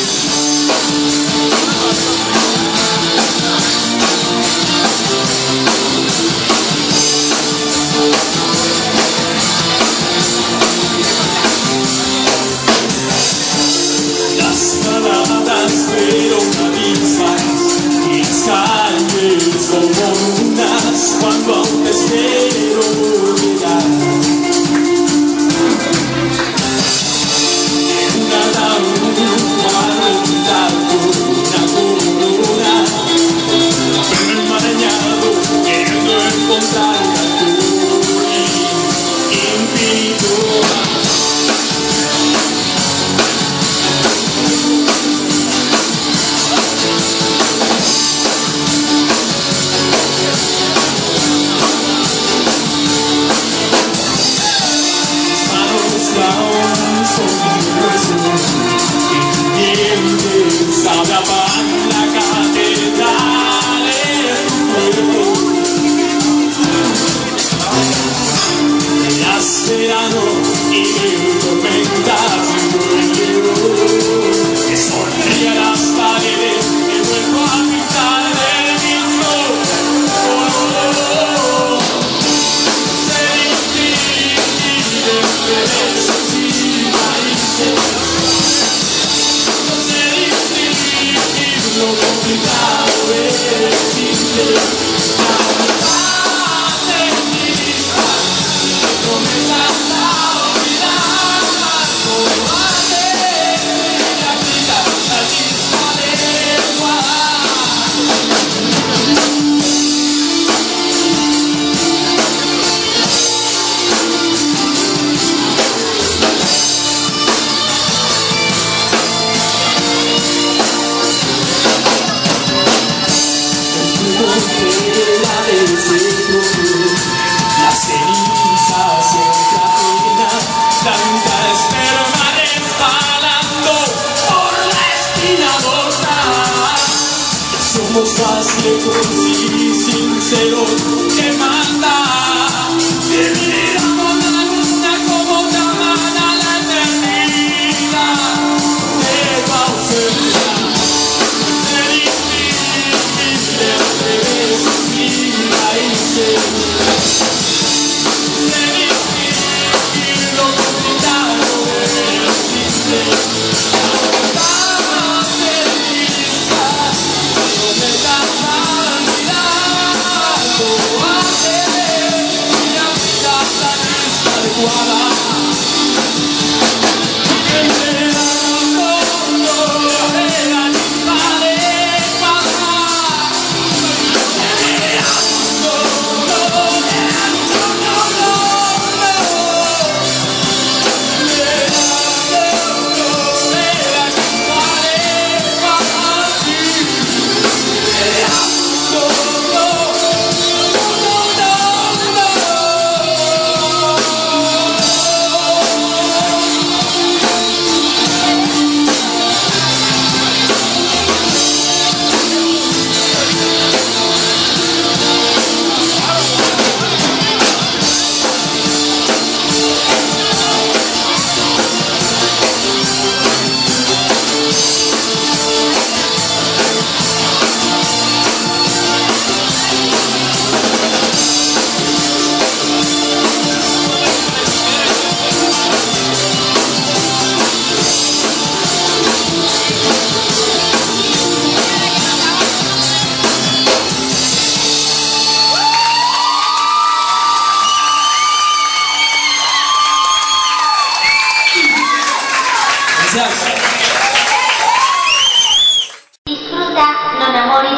C: Disfruta Non Amoris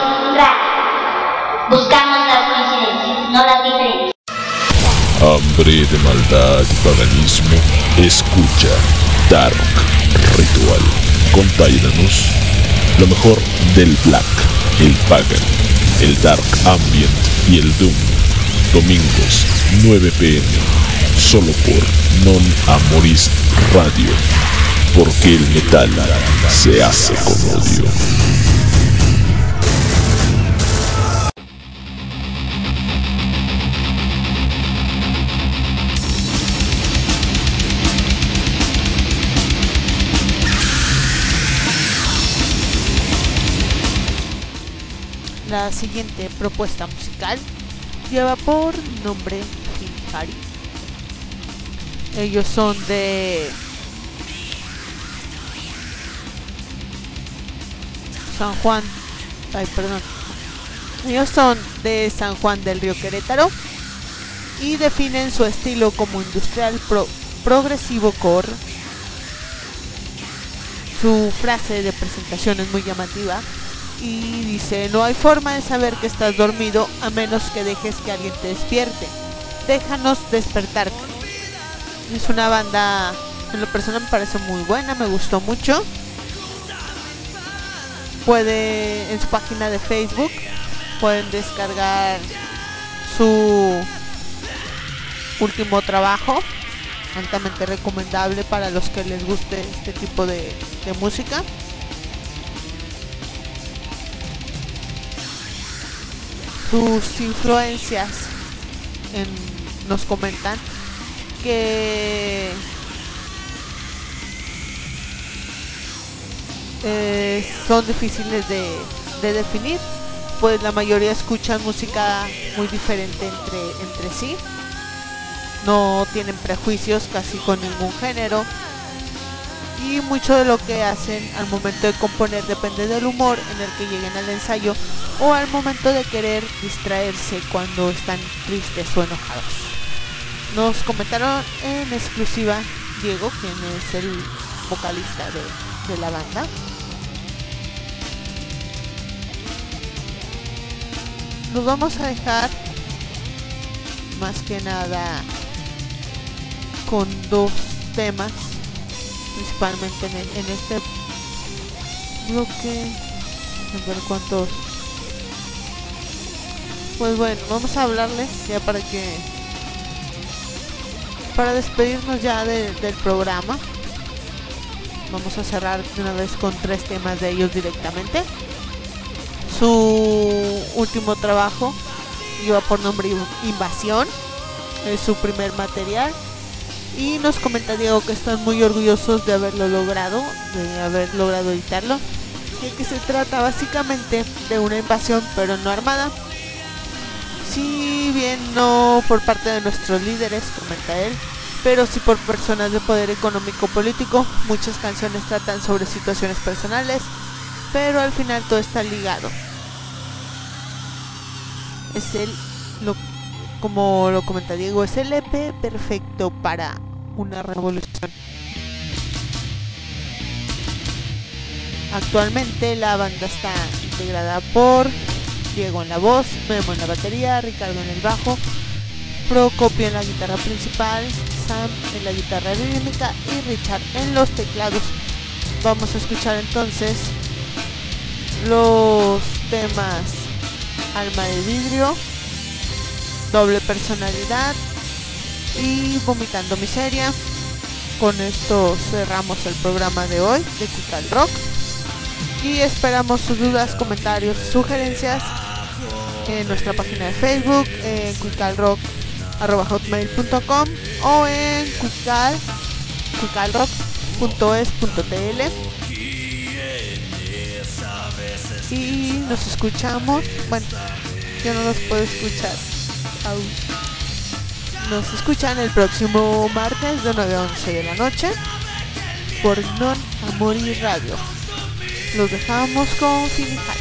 C: Radio. Buscamos las coincidencias, no las diferencias.
J: Hambre de maldad y paganismo. Escucha Dark Ritual con Tyrannus. Lo mejor del Black, el Pagan, el Dark Ambient y el Doom. Domingos, 9 p.m. Solo por Non Amoris Radio. Porque el metal se hace con odio.
A: La siguiente propuesta musical lleva por nombre Himari. Ellos son de San Juan, ellos son de San Juan del Río, Querétaro, y definen su estilo como industrial progresivo core. Su frase de presentación es muy llamativa y dice: no hay forma de saber que estás dormido a menos que dejes que alguien te despierte. Déjanos despertarte. Es una banda, en lo personal me parece muy buena, me gustó mucho. En su página de Facebook pueden descargar su último trabajo, altamente recomendable para los que les guste este tipo de música. Sus influencias nos comentan que son difíciles de definir, pues la mayoría escuchan música muy diferente entre sí, no tienen prejuicios casi con ningún género, y mucho de lo que hacen al momento de componer depende del humor en el que lleguen al ensayo o al momento de querer distraerse cuando están tristes o enojados. Nos comentaron en exclusiva Diego, quien es el vocalista de la banda. Nos vamos a dejar más que nada con dos temas, principalmente en este bloque. A ver cuántos. Pues bueno, vamos a hablarles ya para despedirnos ya del programa. Vamos a cerrar de una vez con 3 temas de ellos directamente. Su último trabajo lleva por nombre Invasión, es su primer material, y nos comenta Diego que están muy orgullosos de haber logrado editarlo, y que se trata básicamente de una invasión pero no armada, si bien no por parte de nuestros líderes, comenta él, pero sí por personas de poder económico político. Muchas canciones tratan sobre situaciones personales, pero al final todo está ligado. Como lo comenta Diego, es el EP perfecto para una revolución. Actualmente la banda está integrada por Diego en la voz, Memo en la batería, Ricardo en el bajo, Procopio en la guitarra principal, Sam en la guitarra rítmica y Richard en los teclados. Vamos a escuchar entonces los temas Alma de Vidrio, Doble Personalidad y Vomitando Miseria. Con esto cerramos el programa de hoy de Cuical Rock y esperamos sus dudas, comentarios, sugerencias en nuestra página de Facebook, en cuicalrock@hotmail.com o en cuicalrock.es.tl, y nos escuchamos. Bueno, yo no los puedo escuchar aún. Nos escuchan el próximo martes de 9 a 11 de la noche por Non Amori Radio. Los dejamos con Finihal.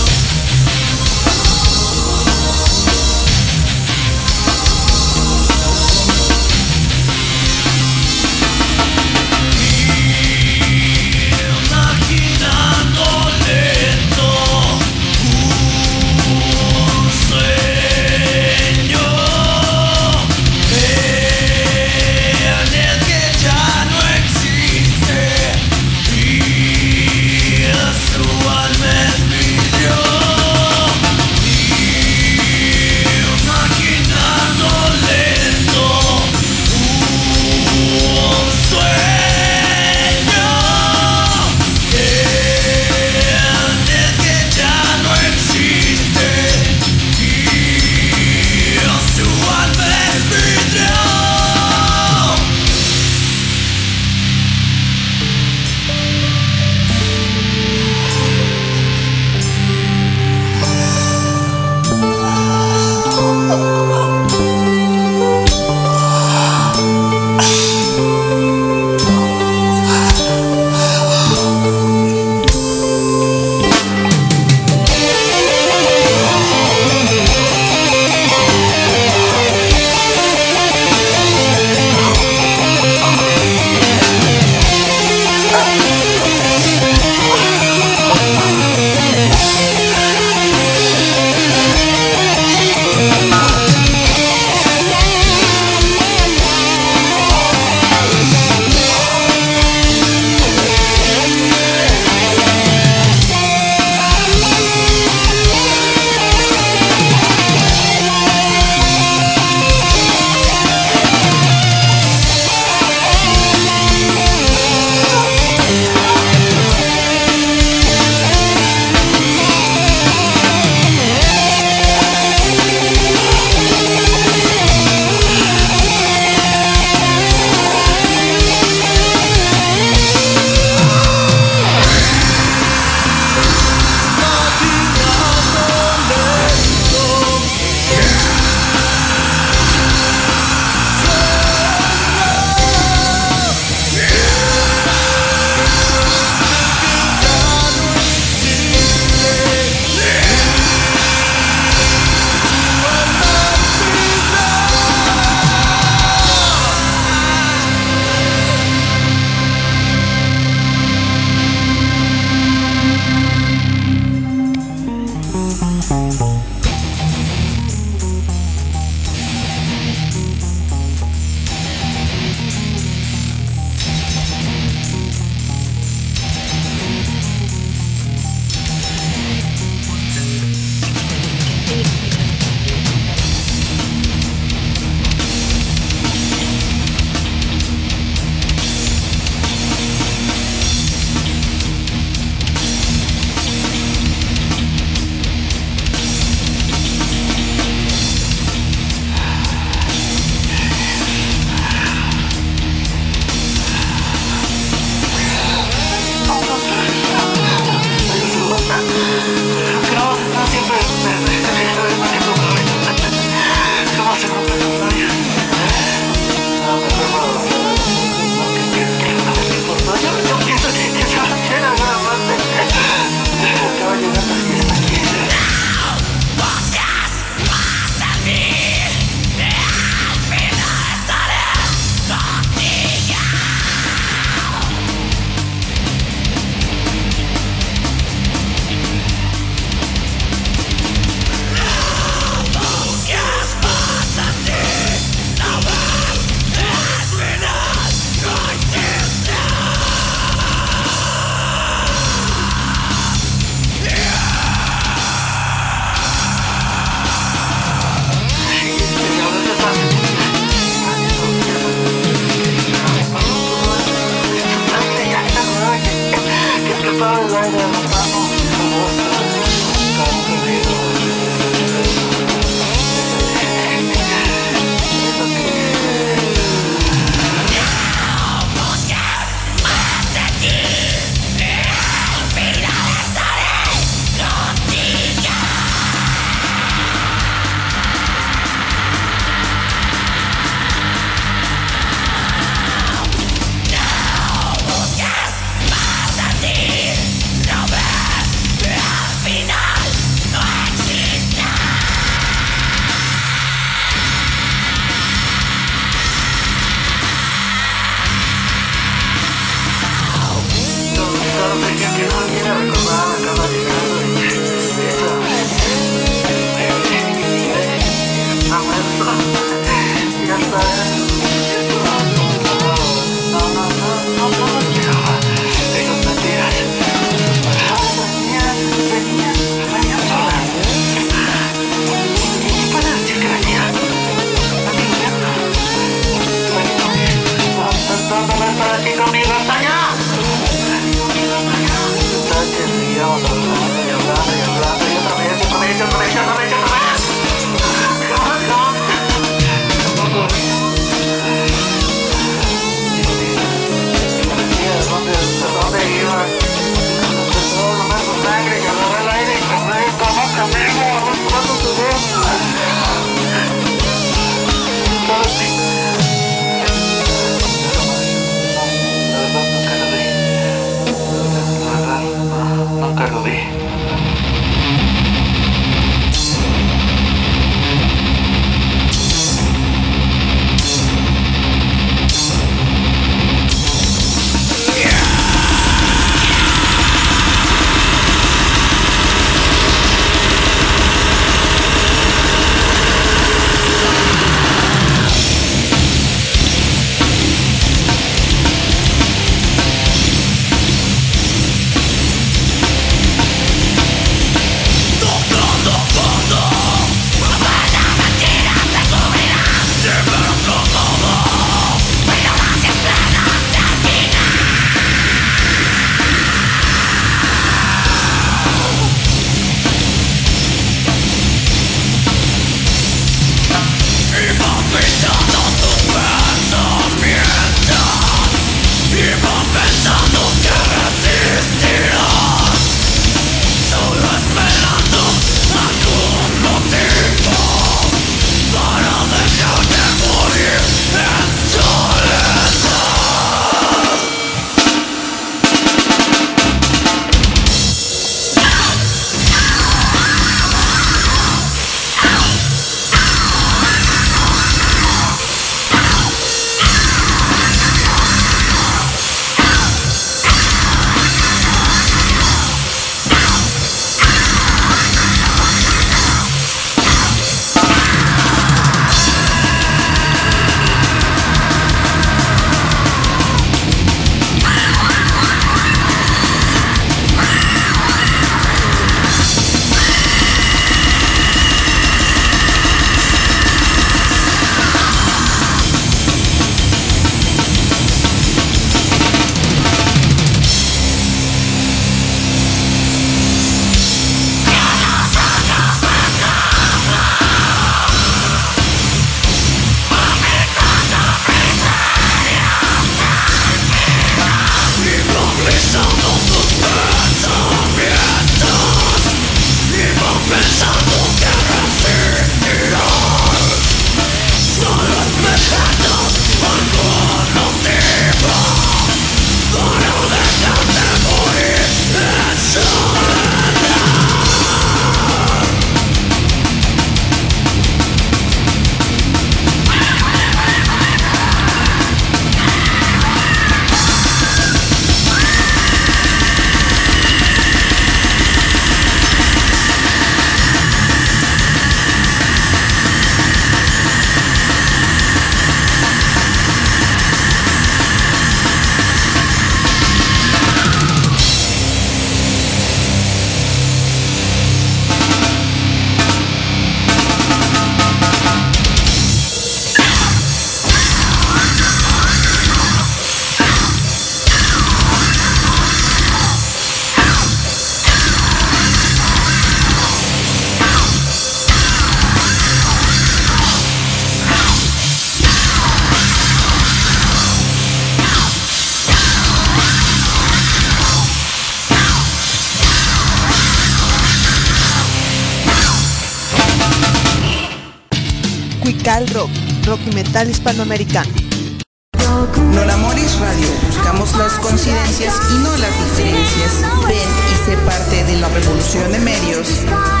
A: Cal Rock, rock y metal hispanoamericano.
K: Nonamoris Radio, buscamos las coincidencias y no las diferencias. Ven y sé parte de la revolución de medios.